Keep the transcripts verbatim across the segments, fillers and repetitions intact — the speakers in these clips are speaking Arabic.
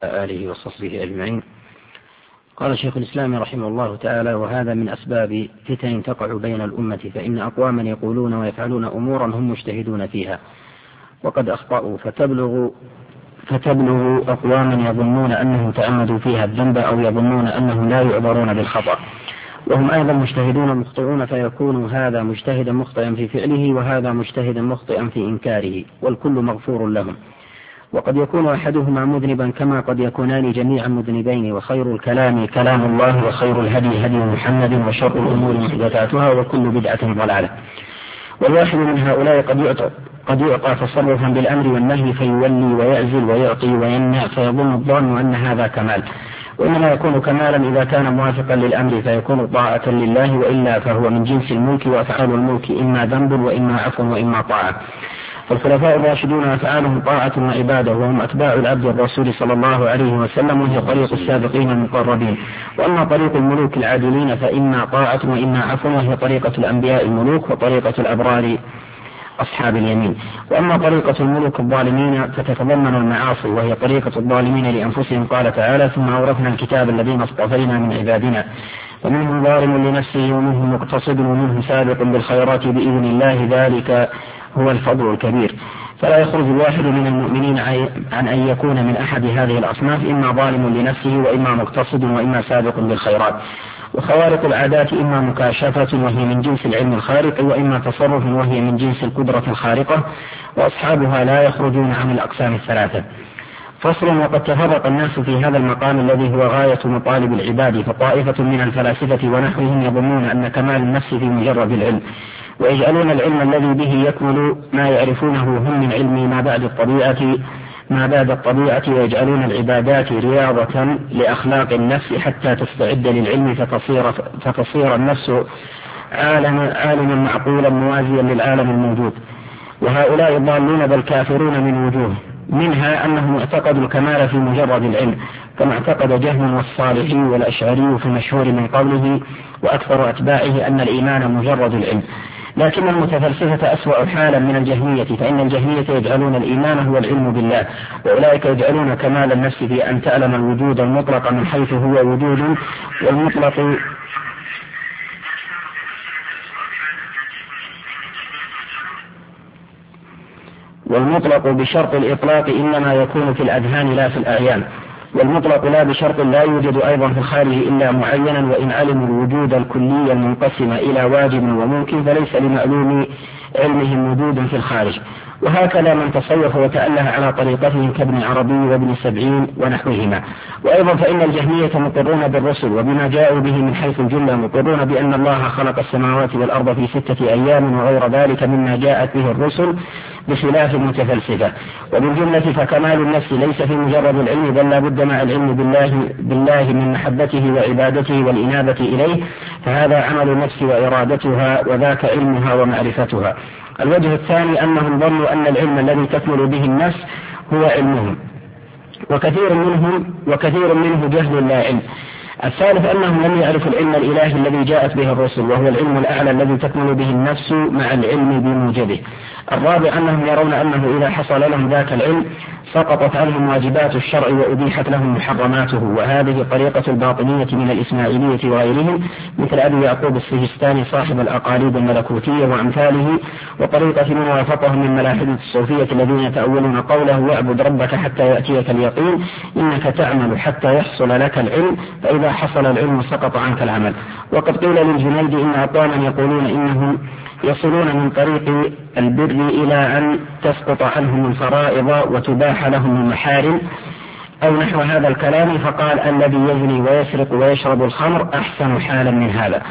آله وصحبه أجمعين. قال شيخ الإسلام رحمه الله تعالى: وهذا من أسباب فتن تقع بين الأمة، فإن أقواما يقولون ويفعلون أمورا هم مجتهدون فيها وقد أخطأوا فتبلغ فتبلغ أقواما يظنون أنهم تعمدوا فيها الذنب أو يظنون أنهم لا يعذرون بالخطأ، وهم أيضا مجتهدون مخطئون، فيكون هذا مجتهدا مخطئا في فعله وهذا مجتهدا مخطئا في إنكاره، والكل مغفور لهم. وقد يكون أحدهما مذنبا كما قد يكونان جميعا مذنبين، وخير الكلام كلام الله، وخير الهدي هدي محمد، وشر الأمور محدثاتها، وكل بدعة ضلالة. والواحد من هؤلاء قد يعطى قد يعطى تصرفا بالأمر والنهي فيولي ويعزل ويعطي ويمنع، فيظن الظان أن هذا كمال، وإنما يكون كمالا إذا كان موافقا للأمر فيكون طاعة لله، وإلا فهو من جنس الملك، وأفعال الملك إما ذنب وإما عفو وإما طاعة. فالخلفاء الراشدون أفعالهم طاعة وعبادة، وهم أتباع العبد الرسول صلى الله عليه وسلم، وهي طريق السابقين المقربين. وأما طريق الملوك العادلين فإما طاعة وإما عفو، وهي طريقة الأنبياء الملوك وطريقة الأبرار أصحاب اليمين. وأما طريقة الملوك الظالمين فتتضمن المعاصي، وهي طريقة الظالمين لأنفسهم. قال تعالى: ثم أورثنا الكتاب الذين اصطفينا من عبادنا ومنهم ظالم لنفسه ومنهم مقتصد ومنهم سابق بالخيرات بإذن الله، ذلك هو الفضل الكبير. فلا يخرج الواحد من المؤمنين عن أن يكون من أحد هذه الأصناف، إما ظالم لنفسه وإما مقتصد وإما سابق بالخيرات. وخوارق العادات إما مكاشفة وهي من جنس العلم الخارق، وإما تصرف وهي من جنس القدرة الخارقة، وأصحابها لا يخرجون عن الأقسام الثلاثة. فصل: وقد تفرق الناس في هذا المقام الذي هو غاية مطالب العباد، فطائفة من الفلاسفة ونحوهم يظنون أن كمال النفس في مجرد العلم، ويجعلون العلم الذي به يكمل ما يعرفونه هم من علم ما بعد الطبيعة ما بعد الطبيعة ويجعلون العبادات رياضة لأخلاق النفس حتى تستعد للعلم فتصير, فتصير النفس عالما عالما معقولا موازيا للعالم الموجود. وهؤلاء ضالون بل كافرون من وجوه، منها أنهم اعتقدوا الكمال في مجرد العلم، كما اعتقد جهم والصالحي والأشعري في المشهور من قوله: وأكثر أتباعه أن الإيمان مجرد العلم. لكن المتفلسفة أسوأ حالا من الجهمية، فإن الجهمية يجعلون الإيمان هو العلم بالله، وأولئك يجعلون كمال النفس في أن تعلم الوجود المطلق من حيث هو وجود، والمطلق والمطلق بشرط الإطلاق إنما يكون في الأذهان لا في الأعيان، والمطلق لا بشرط لا يوجد أيضا في الخارج إلا معينا، وإن علموا الوجود الكلي المنقسم إلى واجب وممكن فليس لمعلوم علمهم وجود في الخارج. وهكذا من تصوف وتأله على طريقتهم كابن عربي وابن سبعين ونحوهما. وأيضا فإن الجهمية مقرون بالرسل وبما جاءوا به من حيث الجملة، مقرون بأن الله خلق السماوات والأرض في ستة أيام وغير ذلك مما جاءت به الرسل، بخلاف المتفلسفة. وبالجملة فكمال النفس ليس في مجرد العلم، بل لا بد مع العلم بالله, بالله من محبته وعبادته والإنابة إليه، فهذا عمل النفس وإرادتها، وذاك علمها ومعرفتها. الوجه الثاني أنهم ظنوا أن العلم الذي تكمل به النفس هو علمهم، وكثير منهم وكثير منه جهل لا علم. الثالث أنهم لم يعرفوا العلم الإلهي الذي جاءت به الرسل، وهو العلم الأعلى الذي تكمل به النفس مع العلم بموجبه. الرابع أنهم يرون أنه إذا حصل لهم ذاك العلم سقطت عنهم واجبات الشرع وأبيحت لهم محرماته، وهذه طريقة الباطنية من الإسماعيلية وغيرهم مثل أبي يعقوب السجستاني صاحب الأقاليد الملكوتية وأمثاله، وطريقة من وافقهم من ملاحدة الصوفية الذين يتأولون قوله: واعبد ربك حتى يأتيك اليقين إنك تعمل حتى يحصل لك العلم، فإذا حصل العلم سقط عنك العمل. وقد قيل للجنيد إن أقواما يقولون إنهم يصلون من طريق البر إلى أن تسقط عنهم الفرائض وتباح لهم المحارم أو نحو هذا الكلام، فقال: الذي يزني ويسرق ويشرب الخمر أحسن حالا من هذا.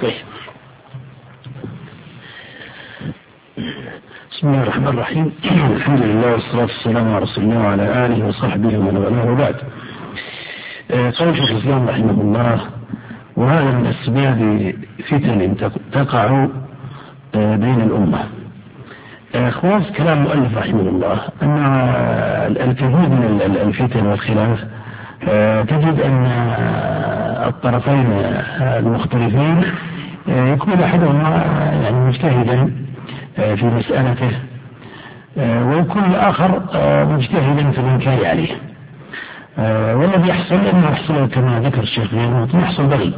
بسم الله الرحمن الرحيم. الحمد لله والصلاة والسلام على رسول الله وعلى آله وصحبه ومن والاه، وبعد. قال شيخ الإسلام رحمه الله: وهذا من أسباب فتن تقع بين الأمة. خلاص كلام المؤلف رحمه الله أن الكثير من الفتن والخلاف تجد أن الطرفين المختلفين يكون أحدهما يعني مجتهدا في مسألته، ويكون الآخر مجتهدا في الإنكار عليه. آه والذي يحصل أنه يحصل كما ذكر الشيخ غيره يحصل بغي.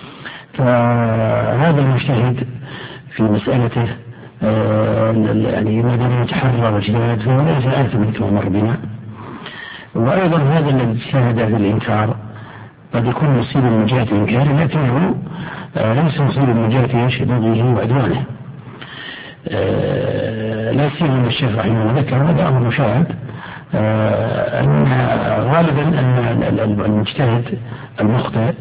فهذا المجتهد في مسألته آه يعني ما دام يتحرى واجتهاد فهو ليس آثما كما مر بنا. وأيضا هذا الذي اجتهد في الإنكار قد يكون مصيبا من جهة إنكاره لكنه آه ليس مصيبا من جهة بغيه وعدوانه. آه لا سيما الشيخ رحمه الله ذكر هذا أمر مشاهد آه أن غالبا أن المجتهد المخطئ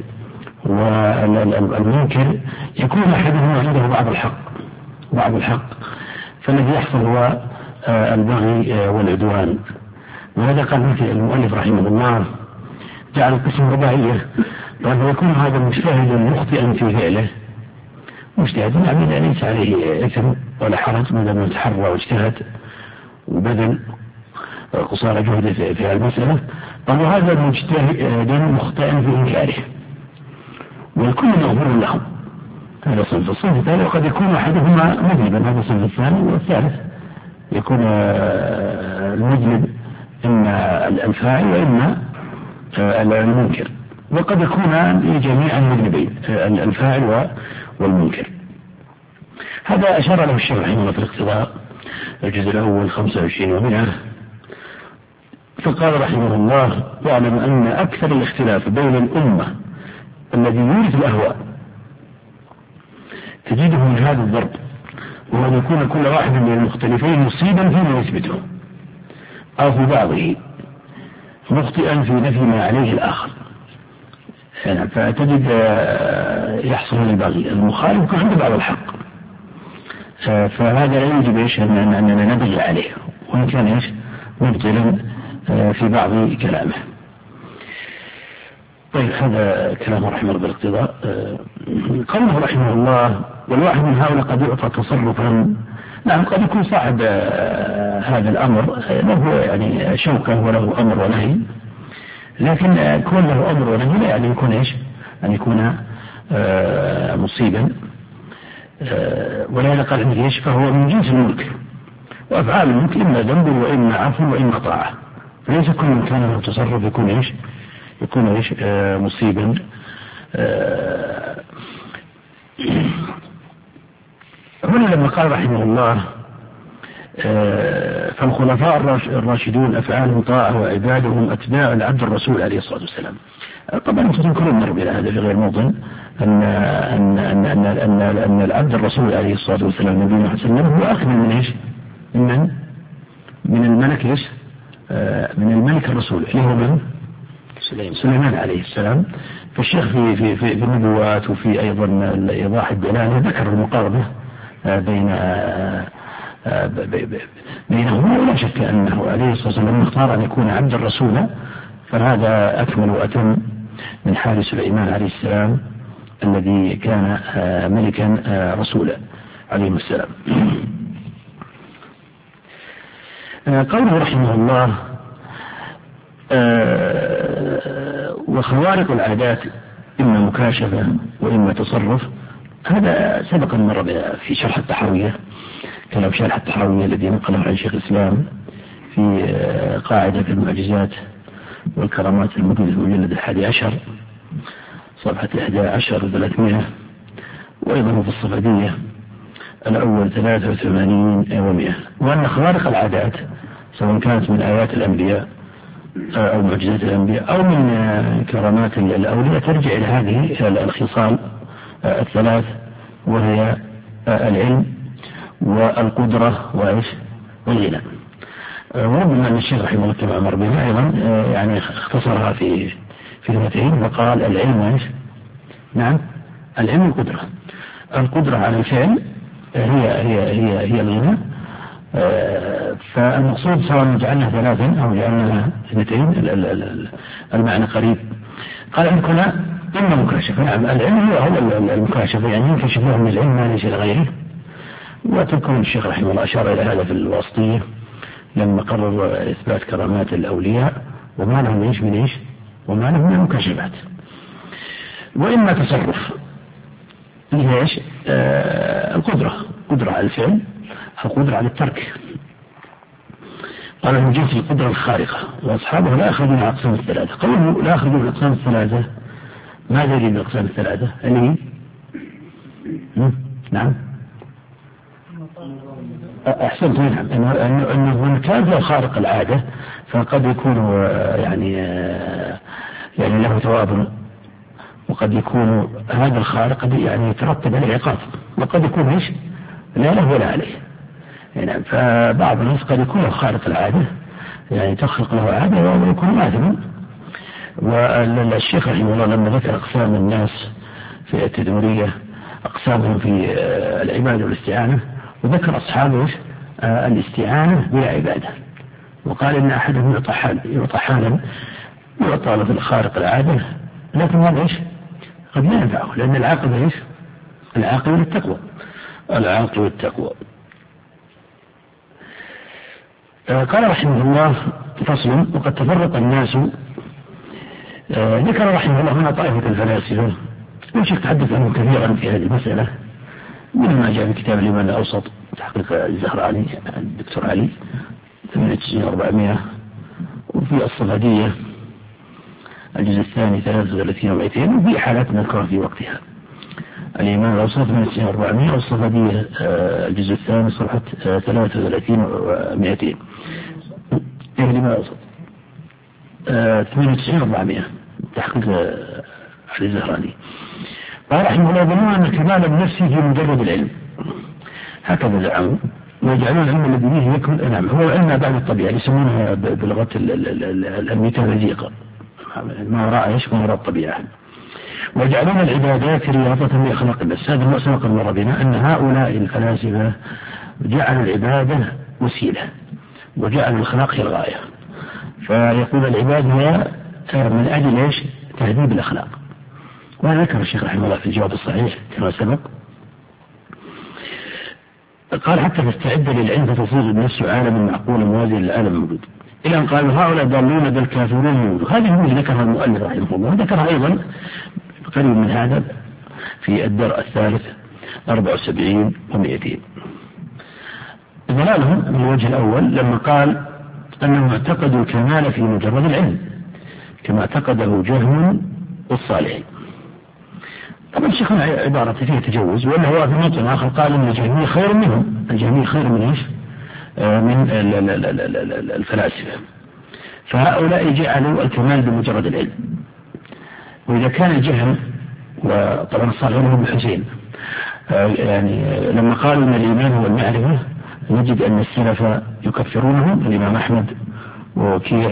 والمنكر يكون أحدهما عنده بعض الحق بعض الحق فالذي يحصل هو آه البغي والعدوان. وهذا قال مثل المؤلف رحمه الله جعل القسم رباعية، قال يكون هذا المجتهد مخطئا في فعله مجتهد يعني ليس عليه إثم ولا حرج ما دام يتحرى واجتهد وبذل قصارى جهده في المسألة. قال هذا المجتهد مخطئا في إنكاره والكل مغفور له. هذا صنف. الصنف الثاني وقد يكون أحدهما مذنبا، هذا الصنف الثاني. والثالث يكون المذنب إما الفاعل وإما المنكر، وقد يكون جميعا مذنبين الفاعل والمنكر. هذا أشار له الشيخ رحمه الله في الاقتضاء الجزء الأول خمسة وعشرين ومئة، فقال رحمه الله واعلم أن أكثر الاختلاف بين الأمة الذي يورث الأهواء تجده من هذا الضرب، وهو أن يكون كل واحد من المختلفين مصيبا فيما يثبته أو في بعضه مخطئا في نفي ما عليه الآخر. يعني فتجد يحصل البغي المخالف يكون عنده بعض الحق، فهذا لا يجب إيش أننا نبغي عليه وإن كان إيش مبطلا في بعض كلامه. طيب هذا كلامه رحمه الله بالاقتضاء. قوله رحمه الله والواحد من هؤلاء قد يعطى تصرفا، نعم قد يكون صاحب هذا الأمر له يعني شوكة وله أمر ونهي، لكن كون له أمر ونهي لا يعني يكون إيش أن يكون مصيبا. ولا قال عنه إيش فهو من جنس الملك، وأفعال الملك إما ذنب وإما عفو وإما طاعة، فليس كل من كان له تصرف يكون إيش يكون إيش مصيبا. هنا لما قال رحمه الله فالخلفاء الراشدون أفعالهم طاعة وعبادهم أتباع العبد الرسول عليه الصلاة والسلام. طبعا تذكرون مر بنا هذا في غير موطن أن أن أن أن أن, أن العبد الرسول عليه الصلاة والسلام نبينا محمد صلى الله عليه وسلم هو أكمل من إيش من من الملك إيش من الملك الرسول اللي هو من سليمان عليه السلام. فالشيخ في في في النبوات وفي أيضا إيضاح الدلالة ذكر المقاربة بين بينهما، ولا شك أنه عليه الصلاة والسلام اختار أن يكون عبد الرسول، فهذا أكمل وأتم من حال سليمان عليه السلام الذي كان ملكا رسولا عليه السلام. قوله رحمه الله وخوارق العادات إما مكاشفة وإما تصرف، هذا سبق مر في شرح التحاوية، كلام شرح التحاوية الذي نقله عن شيخ الإسلام في قاعدة في المعجزات والكرامات الموجودة في المجلد الحادي عشر صفحة إحدى عشر وثلاثمائة، وأيضا في الصفدية الأول ثلاثة وثمانين ومئة. وأن خوارق العادات سواء كانت من آيات الأنبياء أو معجزات الأنبياء أو من كرامات الأولياء ترجع إلى هذه الخصال الثلاث، وهي العلم والقدرة وإيش والغنى. وربما أن الشيخ رحمه الله كما أمر بنا أيضا يعني اختصرها في في كلمتين وقال العلم وإيش نعم العلم والقدرة. القدرة على الفعل هي هي هي هي الغنى. فالمقصود سواء جعلنا ثلاثا أو جعلنا اثنتين المعنى قريب. قال أن كنا إما مكاشفة، نعم العلم هو هو المكاشفة، يعني ينكشف له من العلم ما ليس لغيره. وتذكرون الشيخ رحمه الله أشار إلى هذا في الواسطية لما قرر إثبات كرامات الأولياء وما لهم إيش من إيش وما لهم من المكاشفات. وإما تصرف هي إيش آه القدرة، قدرة على الفعل أو قدرة على الترك. قال من جنس القدرة الخارقة، وأصحابه لا يخرجون من الأقسام الثلاثة. قوله لا يخرجون من الأقسام الثلاثة، ما دليل الأقسام الثلاثة؟ اللي نعم أحسنت. نعم أنه, أنه من كان له خارق العادة فقد يكون يعني يعني له ثواب، وقد يكون هذا الخارق يعني يترتب عليه عقاب، وقد يكون ايش لا له ولا عليه. يعني فبعض الناس قد يكون له خارق العادة يعني تخلق له عادة ويكون آثما. والشيخ رحمه الله لما ذكر أقسام الناس في التدمرية أقسامهم في العبادة والاستعانة، وذكر أصحابه الاستعانة بلا عبادة، وقال إن أحدهم يعطى حال يعطى حالا يعطى له الخارق العادة، لكن هذا ايش قد لا ينفعه، لأن العاقبة ايش العاقبة للتقوى العاقبة للتقوى. قال رحمه الله فصل: وقد تفرق الناس. ذكر رحمه الله هنا طائفة الفلاسفة، والشيخ تحدث عنه كثيرا في هذه المسألة، منما جاء في كتاب الإيمان الأوسط تحقيق الزهراني الدكتور علي ثمانية وتسعين وأربعمائة، وفي الصفدية الجزء الثاني ثلاثة وثلاثين ومئتين، وفي حالات نذكرها في وقتها. الإيمان الأوسط ثمانية وتسعين وأربعمائة، والصفدية الجزء الثاني صفحة ثلاثة وثلاثين ومئتين. الإيمان الأوسط ثمانية وتسعين وأربعمائة تحقيق علي الزهراني. قال رحمه الله: ظنوا أن كمال النفس في مجرد العلم، هكذا زعموا، ويجعلون العلم الذي به يكمل. نعم، هو علم بعد الطبيعة، يسمونها بلغة الميتافيزيقا ما وراء ايش ما وراء الطبيعة، ويجعلون العبادات رياضة لأخلاق النفس. هذا ما سبق مر بنا أن هؤلاء الفلاسفة جعلوا العبادة وسيلة، وجعلوا الأخلاق هي الغاية، فيقول العبادة هي من أجل ايش تهذيب الأخلاق. وهذا ذكر الشيخ رحمه الله في الجواب الصحيح كما سبق. قال: حتى تستعد للعلم فتصير النفس عالما معقولا موازيا للعالم الموجود، إلى أن قالوا هؤلاء ضالون بل كافرون موجود. هذه هو اللي ذكرها المؤلف رحمه الله، ذكرها أيضا قريب من هذا في الدرء الثالث أربعة وسبعين ومئتين. ضلالهم من الوجه الأول لما قال أنهم اعتقدوا الكمال في مجرد العلم كما اعتقده جهم والصالحين. طبعا الشيخ عبارة فيها تجوز، ولا هو في موطن آخر قال أن الجهمية خير منهم، الجهمية خير من إيش؟ من الفلاسفة. فهؤلاء جعلوا الكمال بمجرد العلم. وإذا كان الجهم، وطبعا الصالحين هم الحسين، يعني لما قالوا أن الإيمان هو المعرفة، نجد أن السلف يكفرونهم، الإمام أحمد ووكيع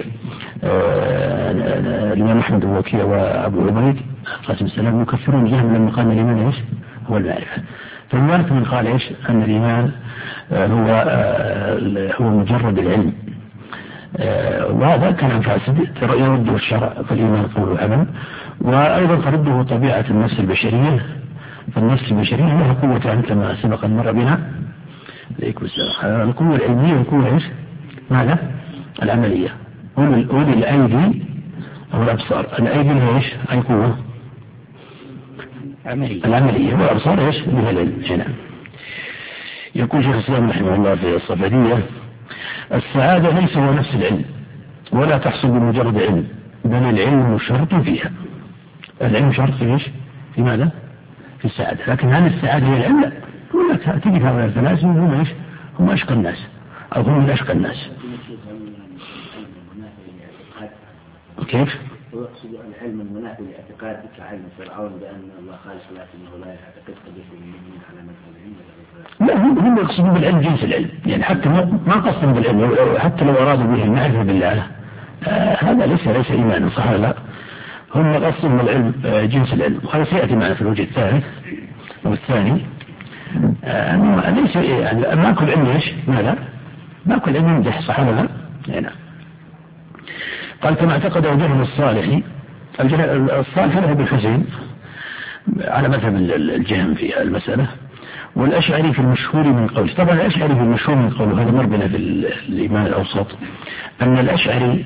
الإمام أحمد ووكيع وأبو عبيد قاسم السلام يكفرون الجهم لما قال الإيمان إيش هو المعرفة. فالوارث من قال إيش أن الإيمان هو هو مجرد العلم، وهذا كلام فاسد يرده الشرع، فالإيمان قول وعمل. وأيضا ترده طبيعة النفس البشرية، فالنفس البشرية لها قوة كما سبق المرة بنا القوة العلمية والقوة إيش ماذا العملية. أولي الأيدي أو الأبصار، الأيدي هي إيش أي قوة عملية. العملية، والأبصار إيش من العلم. هنا يقول شيخ الإسلام رحمه الله في الصفدية: السعادة ليس هو نفس العلم، ولا تحصل بمجرد علم، بل العلم شرط فيها. العلم شرط في إيش في ماذا في السعادة. لكن هل السعادة هي العلم؟ لا. تجد هؤلاء الفلاسفة هم إيش هم أشقى الناس، أو هم من أشقى الناس. كيف؟ ويقصد العلم المنافي لاعتقاد كعلم فرعون بأن الله خالص لكنه لا يعتقد قد يكون من على مذهب العلم. لا، هم هم يقصدون بالعلم جنس العلم، يعني حتى ما قصدوا بالعلم، حتى لو أرادوا به المعرفة بالله آه هذا ليس ليس إيمانا صح لا. هم قصدوا بالعلم آه جنس العلم، وهذا سيأتي معنا في الوجه الثالث والثاني. آه ليس يعني ما كل علم ايش ماذا ما كل علم يمدح صح ولا لا. هنا قال: كما اعتقد جهم الصالح، الصالح له بالحسين على مذهب الجهم في المسألة، والأشعري في المشهور من قوله. طبعا الأشعري في المشهور من قوله هذا مر بنا في الإيمان الأوسط، أن الأشعري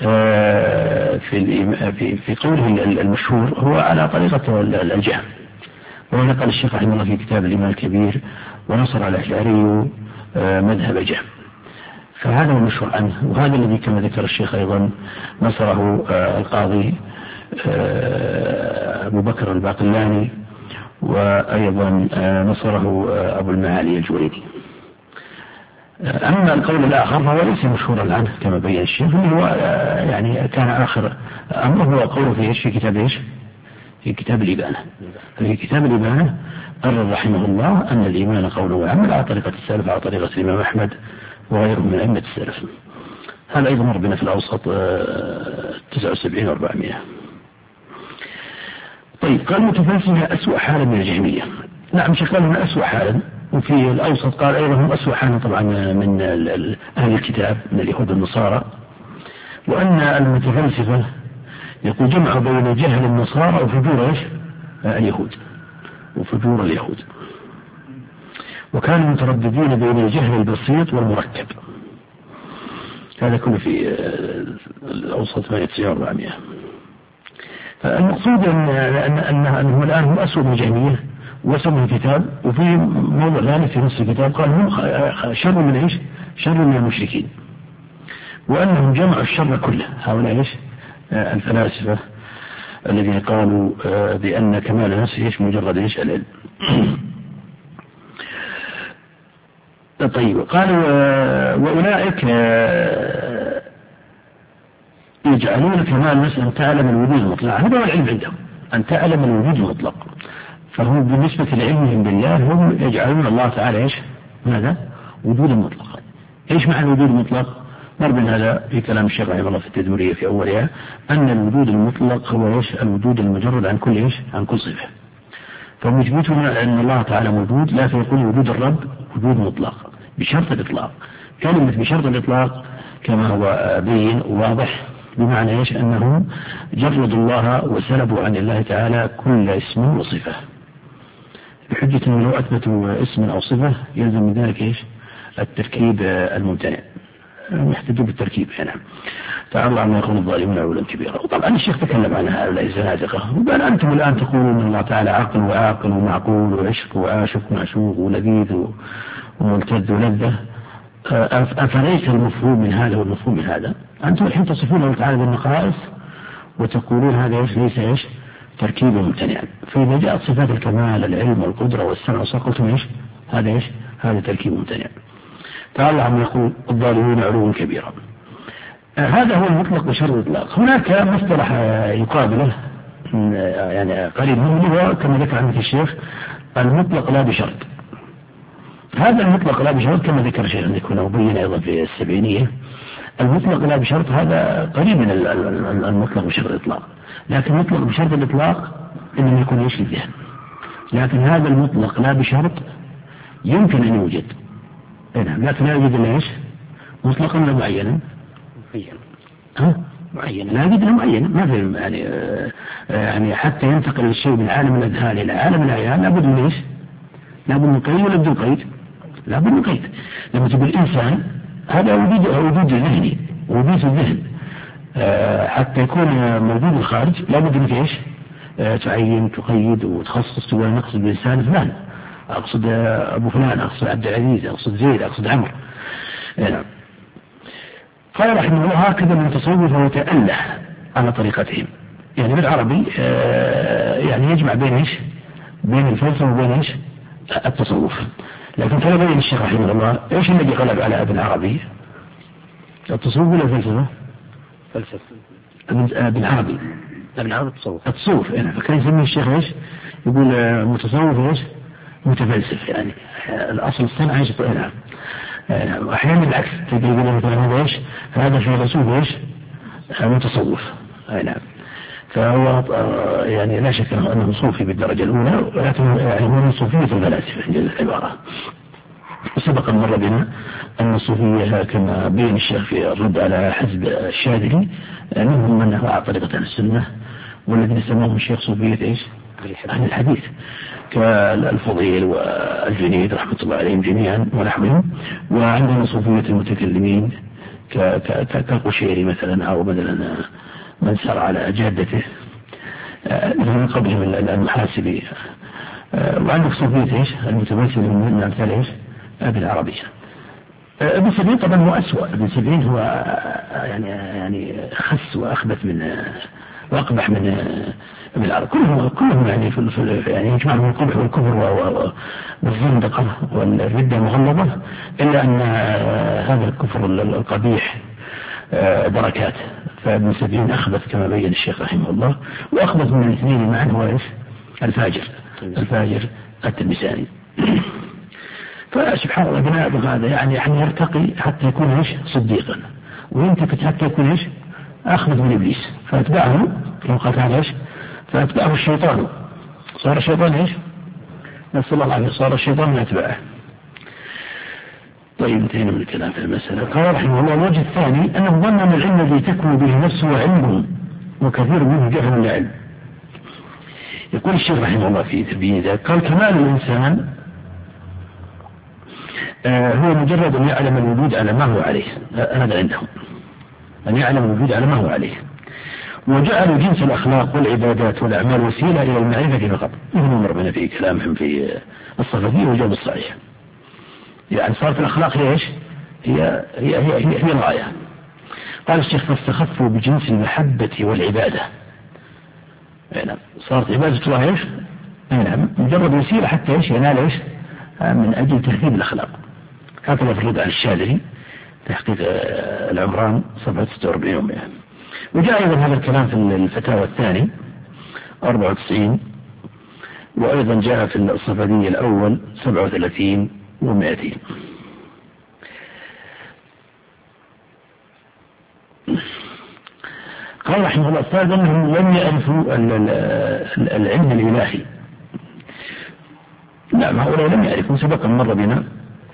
في في قوله المشهور هو على طريقة الجهم، ونقل الشيخ رحمه الله في كتاب الإيمان الكبير ونصر على الأشعري مذهب جهم. فهذا هو المشهور عنه، وهذا الذي كما ذكر الشيخ أيضا نصره القاضي أبو بكر الباقلاني، وأيضا نصره أبو المعالي الجويني. أما القول الآخر فهو ليس مشهورا عنه كما بين الشيخ، اللي هو يعني كان آخر أمره هو قوله في إيش في كتاب إيش في كتاب الإبانة. في كتاب الإبانة قرر رحمه الله أن الإيمان قوله وعمل على طريقة السلف، على طريقة الإمام أحمد وغيره من أئمة السلف. هذا أيضا مر بنا في الأوسط تسعة وسبعين وأربعمائة. طيب، قال متفلسفة أسوأ حالا من الجهمية. نعم شيخ قال هنا أسوأ حالا، وفي الأوسط قال أيضا هم أسوأ حالا طبعا من أهل الكتاب من اليهود والنصارى، وأن المتفلسفة يقول جمع بين جهل النصارى وفجور إيش اليهود وفجور اليهود، وكانوا مترددين بين الجهل البسيط والمركب. هذا كله في الأوسط ثمانية وتسعين وأربعمائة. فالمقصود أن أن أنهم الآن هم أسوأ من الجهمية، وسموا الكتاب، وفي موضع ثاني في نص الكتاب قال هم شر من إيش شر من المشركين، وأنهم جمعوا الشر كله. هؤلاء إيش الفلاسفة الذين قالوا بأن كمال النفس إيش مجرد إيش العلم. طيب، قالوا وأولئك يجعلون كمال النفس أن تعلم الوجود المطلق. هذا هو العلم عندهم، أن تعلم الوجود المطلق. فهم بالنسبة لعلمهم بالله هم يجعلون الله تعالى إيش ماذا وجودا مطلقا. إيش معنى الوجود المطلق؟ مر من هذا في كلام الشيخ رحمه الله في التدمرية في أولها، أن الوجود المطلق هو إيش الوجود المجرد عن كل إيش عن كل صفة. فهم يثبتون أن الله تعالى موجود، لا فيقول وجود الرب وجود مطلق بشرط الإطلاق. كلمة بشرط الإطلاق كما هو بين وواضح بمعنى إيش أنهم جردوا الله وسلبوا عن الله تعالى كل اسم وصفة، بحجة أنه لو أثبتوا اسم أو صفة يلزم من ذلك إيش التركيب الممتنع، يحتجوا بالتركيب هنا. تعالى الله عما يقول الظالمون عولا كبيرا. وطبعا الشيخ تكلم عن هؤلاء الزنادقة، وقال أنتم الآن تقولون أن الله تعالى عقل وعاقل ومعقول وعشق وعاشق ومعشوق ولذيذ وملتذ ولذة، أفليس المفهوم من هذا والمفهوم من هذا؟ أنتم الحين تصفون الله تعالى بالنقائص وتقولون هذا إيش ليس إيش تركيب ممتنع، فإذا جاءت صفات الكمال العلم والقدرة والسمع وقلتم إيش هذا إيش هذا تركيب ممتنع. تعالى عما يقول الظالمون علوا كبيرا. آه هذا هو المطلق بشرط الإطلاق. هناك مصطلح يقابله يعني قريب منه، هو كما ذكر عنه الشيخ المطلق لا بشرط. هذا المطلق لا بشرط كما ذكر الشيخ أن يكون مبين أيضا في السبعينية. المطلق لا بشرط هذا قريب من المطلق بشرط الإطلاق، لكن المطلق بشرط الإطلاق إنما يكون إيش الذهن، لكن هذا المطلق لا بشرط يمكن أن يوجد، لكن لا يوجد إلا إيش مطلقا لا معينا ها معين، لا يوجد إلا معين، ما في يعني آه يعني حتى ينتقل الشيء من عالم الأذهان إلى عالم الأعيان لابد من إيش لابد من قيد ولا بدون قيد؟ لابد من قيد. لما تقول الإنسان هذا وجود وجود ذهني وجود الذهن، آه حتى يكون موجود الخارج لابد من إيش آه تعين تقيد وتخصص، تقول أنا أقصد بإنسان فلان، أقصد أبو فلان، أقصد عبد العزيز، أقصد زيد، أقصد عمرو. نعم. قال رحمه الله هكذا من تصوف وتأله على طريقتهم، يعني بالعربي آه يعني يجمع بين إيش بين الفلسفة وبين إيش التصوف. لكن كما بين الشيخ رحمه الله إيش الذي غلب على ابن عربي؟ التصوف ولا الفلسفة؟ فلسفة بالعربي ابن عربي التصوف التصوف يعني. فكان يسميه الشيخ إيش يقول متصوف إيش متفلسف، يعني الأصل الصنع إيش نعم. وأحيانا العكس تقول مثلا هذا إيش هذا فيلسوف إيش متصوف نعم. فهو يعني لا شك أنه صوفي بالدرجة الأولى، ولكن يعني هو من صوفية الفلاسفة إن جاز العبارة. وسبق مر بنا أن الصوفية كما بين الشيخ في الرد على حزب الشاذلي منهم من هو على طريقة أهل السنة، والذين سموهم الشيخ صوفية إيش أهل الحديث كالفضيل والجنيد رحمة الله عليهم جميعا ونحوهم. وعندنا صوفية المتكلمين كالقشيري مثلا، أو مثلا من سار على جادته من قبلهم المحاسبي. وعندك صوفية إيش المتمثل من أمثال إيش بالعربية. ابن سبعين طبعا هو أسوأ. ابن سبعين هو يعني يعني خس وأخبث من وأقبح من ابن العرب. كلهم كلهم يعني في يعني يجمع من القبح والكفر والزندقة والردة المغلظة، إلا أن هذا الكفر القبيح دركات. فابن سبعين أخبث كما بين الشيخ رحمه الله، وأخبث من الاثنين معا هو إيش؟ الفاجر الفاجر التلمساني. فسبحان الله ابن آدم هذا يعني يعني يرتقي حتى يكون إيش؟ صديقا، وينتكت حتى يكون إيش؟ أخبث من إبليس. فأتبعه كما قال تعالى إيش؟ فأتبعه الشيطان، صار الشيطان إيش؟ نسأل الله العافية، صار الشيطان من أتباعه. طيب انتهينا من الكلام في المسألة. قال رحمه الله: الوجه الثاني أنه ظن أن العلم الذي تكون به نفسه علم، وكثير منه جهل لا علم. يقول الشيخ رحمه الله في تبيين ذلك، قال: كمال الإنسان آه هو مجرد أن يعلم الوجود على ما هو عليه، هذا عندهم، أن يعلم الوجود على ما هو عليه، وجعلوا جنس الأخلاق والعبادات والأعمال وسيلة إلى المعرفة فقط. مثل ما مر بنا في كلامهم في الصفدي والجواب الصحيح. يعني صارت الأخلاق هي إيش؟ هي هي هي هي, هي الغاية. قال الشيخ: فاستخفوا بجنس المحبة والعبادة. يعني صارت عبادة الله إيش؟ يعني مجرد وسيلة حتى إيش؟ ينال إيش؟ من أجل تهذيب الأخلاق. هكذا في الرد على الشاذلي تحقيق العمران صفحة ستة وأربعين ومئة. وجاء أيضا هذا الكلام في الفتاوى الثاني أربعة وتسعين، وأيضا جاء في الصفدي الأول سبعة وثلاثين ومئتين. قال رحمه الله: الثالث أنهم لم يعرفوا العلم الإلهي. نعم، هؤلاء لم يعرفوا. سبق مر بنا،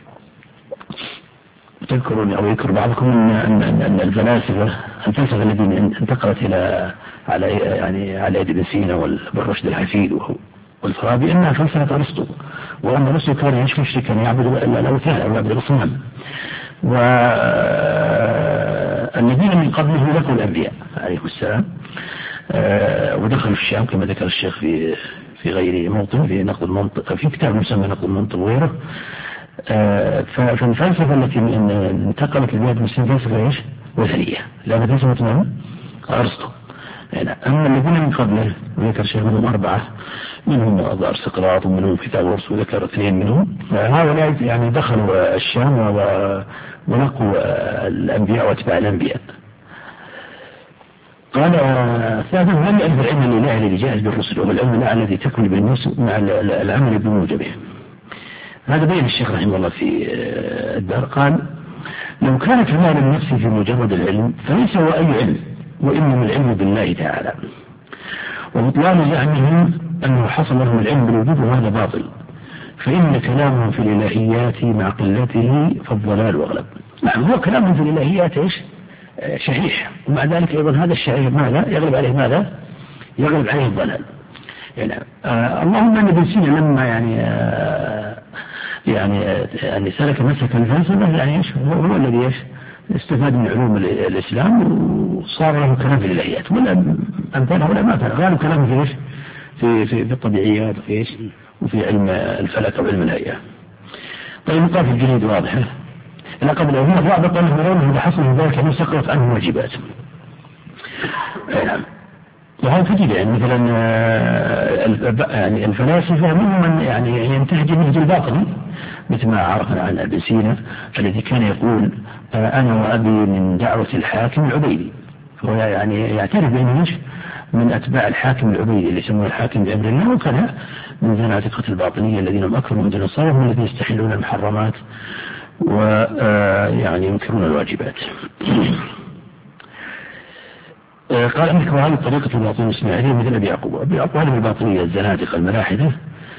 تذكرون أو يذكر بعضكم أن أن الفلاسفة الفلسفة الذين انتقلت إلى على يعني على يد ابن سينا والرشد الحفيد والفارابي أنها فلسفة أرسطو، وأن أرسطو كان يعيش مشركا يعبد الأوثان أو يعبد الأصنام، والذين من قبله ذكروا الأنبياء عليهم السلام، ودخلوا الشام كما ذكر الشيخ في في غير موطن في نقد المنطق في كتاب مسمى نقد المنطق وغيره. فالفلسفة التي انتقلت لبلاد المسلمين فلسفة ايش؟ وثنية، لأنها فلسفة من؟ أرسطو. يعني أما الذين من قبله وذكر شيخ منهم أربعة، منهم أظهر سقراط ومنهم فيثاغورس وذكر اثنين منهم، هؤلاء يعني دخلوا الشام ولقوا الأنبياء واتباع الأنبياء. قال: ثالثا لم يعرف العلم الإلهي الذي جاء بالرسل، وهو العلم الأعلى الذي تكمل بالناس مع العمل بموجبه. هذا بين الشيخ رحمه الله في الدار. قال: لو كان كمال النفس في مجرد العلم فليس هو أي علم، وإنما العلم بالله تعالى، وبطلان زعمهم أنه حصل لهم العلم بالوجود، وهذا باطل، فإن كلامهم في الإلهيات مع قلته فالضلال وغلب. نعم، هو كلامهم في الإلهيات إيش؟ شحيح، ومع ذلك أيضا هذا الشحيح ماذا يغلب عليه؟ ماذا يغلب عليه؟ الضلال. يعني آه اللهم أن ابن سينا لما يعني آه يعني يعني سلك مسلك الفلسفة يعني ايش هو, هو الذي ايش استفاد من علوم الإسلام وصار له كلام في الإلهيات، ولا أمثاله ولا ما كان غالب كلامه في ايش في في, في الطبيعيات وفي ايش وفي علم الفلك وعلم الهيئة. طيب نقاط الجديد واضحة. لا قبل هنا الرابط أنه يرون إذا حصل ذلك أنه سقطت عنه واجبات. نعم. وهذا كثير يعني مثلا يعني الفلاسفة منهم من يعني ينتهج النهج الباطني مثل ما عرفنا عن ابن سينا الذي كان يقول أنا وأبي من دعوة الحاكم العبيدي، هو يعني يعترف بأنه من أتباع الحاكم العبيدي اللي يسمونه الحاكم بأمر الله، وكان من زنادقة الباطنية الذين هم أكثر من النصارى هم الذين يستحلون المحرمات ويعني ينكرون الواجبات. قال أنك وهذه طريقة الباطنية الإسماعيلية مثل أبي يعقوب. أبي يعقوب هذه الباطنية الزنادقة الملاحدة،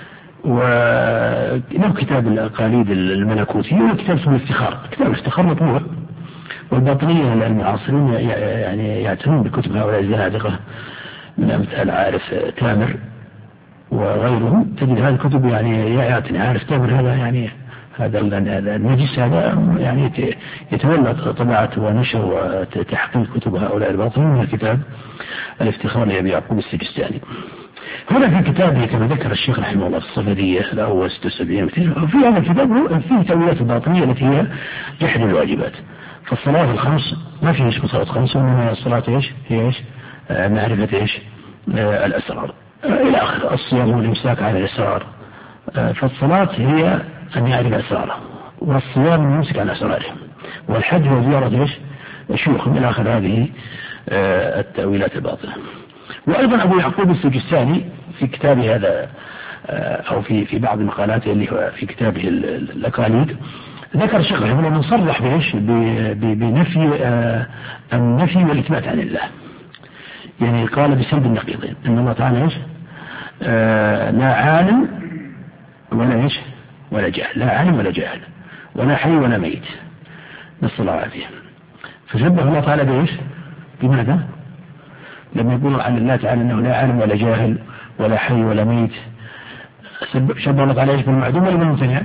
وله كتاب الأقاليد الملكوتية وكتاب اسمه الافتخار. كتاب الافتخار مطبوع، والباطنية المعاصرين يعني يعتنون بكتب هؤلاء الزنادقة من أمثال عارف تامر وغيرهم. تجد هذه الكتب يعني يعتني عارف تامر هذا يعني هذا النجس هذا يعني يتولى طباعة ونشر وتحقيق كتب هؤلاء الباطنين من الكتاب الافتخار لأبي يعقوب السجستاني. هنا في كتابه كما ذكر الشيخ رحمه الله في الصفدية الأول ستة وسبعين في هذا الكتاب فيه تأويلات الباطنية التي هي جحد الواجبات. فالصلاة الخمس ما فيه إيش صلاة خمس، وإنما الصلاة إيش هي إيش آه معرفة إيش آه الأسرار آه إلى آخر. الصيام والإمساك على الأسرار. آه فالصلاة هي أن يعرف أسراره، والصيام يمسك عن أسراره، والحج هو زيارة إيش الشيوخ إلى آخر هذه آه التأويلات الباطنة. وأيضا أبو يعقوب السجستاني في كتابه هذا أو في في بعض مقالاته اللي هو في كتابه الأقاليد ذكر الشيخ رحمه الله من صرح بإيش بنفي النفي والإثبات عن الله. يعني قال بسلب النقيضين إن الله تعالى إيش لا عالم ولا إيش ولا جاهل، لا عالم ولا جاهل، ولا حي ولا ميت، نسأل الله العافية. فشبه الله تعالى بإيش بماذا؟ لما يقول عن الله تعالى أنه لا عالم ولا جاهل ولا حي ولا ميت، شبه الله تعالى بالمعدوم ولا بالممتنع؟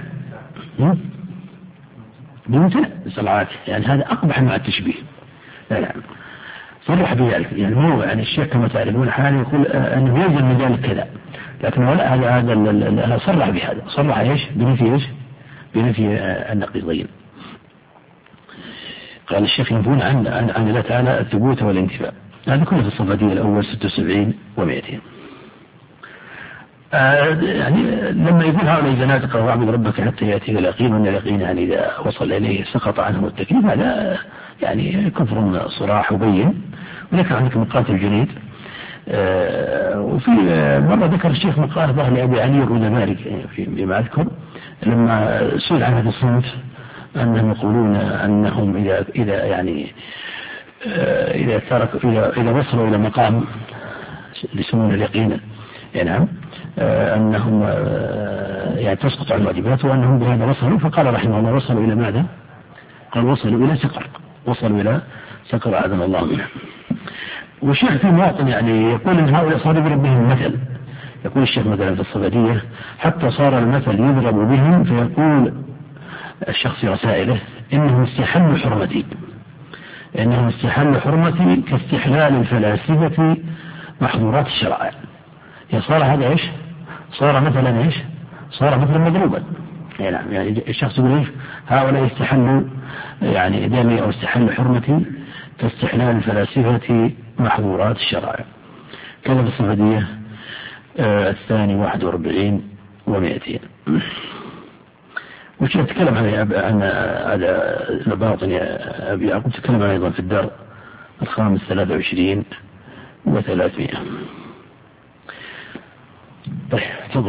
بالممتنع بالصلاة. يعني هذا أقبح مع التشبيه. لا لا صرح بذلك. يعني مو يعني الشيخ كما تعرفون حاله يقول أنه يلزم من ذلك كذا، لكن ولا هذا هذا صرح بهذا، صرح إيش بنفي إيش بنفي النقيضين. قال الشيخ ينفون عن عن عن الله تعالى الثبوت والانتفاء. هذا كله في الصفدية الأول ستة وسبعين ومئتين. آه يعني لما يقول هؤلاء زنادقة واعبد ربك حتى يأتي اليقين، وأن اليقين يعني إذا وصل إليه سقط عنه التكليف، هذا يعني كفر صراح وبين. وذكر عندك مقالة الجنيد. آه وفي مرة ذكر الشيخ مقالة ظهر لأبي علي بن مالك فيما أذكر لما سئل عن هذا الصنف أنهم يقولون أنهم إذا إذا يعني إذا تركوا إذا إذا وصلوا إلى مقام يسمونه اليقين يعني نعم أنهم يعني تسقط عن الواجبات، وأنهم بهذا وصلوا. فقال رحمه الله وصلوا إلى ماذا؟ قال وصلوا إلى سقر، وصلوا إلى سقر أعاذنا الله منه. والشيخ في مواطن يعني يقول إن هؤلاء صاروا بربهم المثل. يقول الشيخ مثلا في الصفدية حتى صار المثل يضرب بهم، فيقول الشخص في رسائله إنهم استحلوا حرمتي، إنهم استحلوا حرمتي كاستحلال الفلاسفة محظورات الشرائع. صار هذا إيش؟ صار مثلا إيش؟ صار مثلا مضروبا. يعني, يعني الشخص يقول إيش؟ هؤلاء استحلوا يعني دمي أو استحلوا حرمتي كاستحلال الفلاسفة محظورات الشرائع. كذا في الصفدية آه الثاني واحد وأربعين ومئتين. وش نتكلم عن عن هذا الباطن يا أبي يعقوب، تتكلم عن أيضا في الدار الخامس ثلاثة وعشرين وثلاثمائة. طيب تفضل.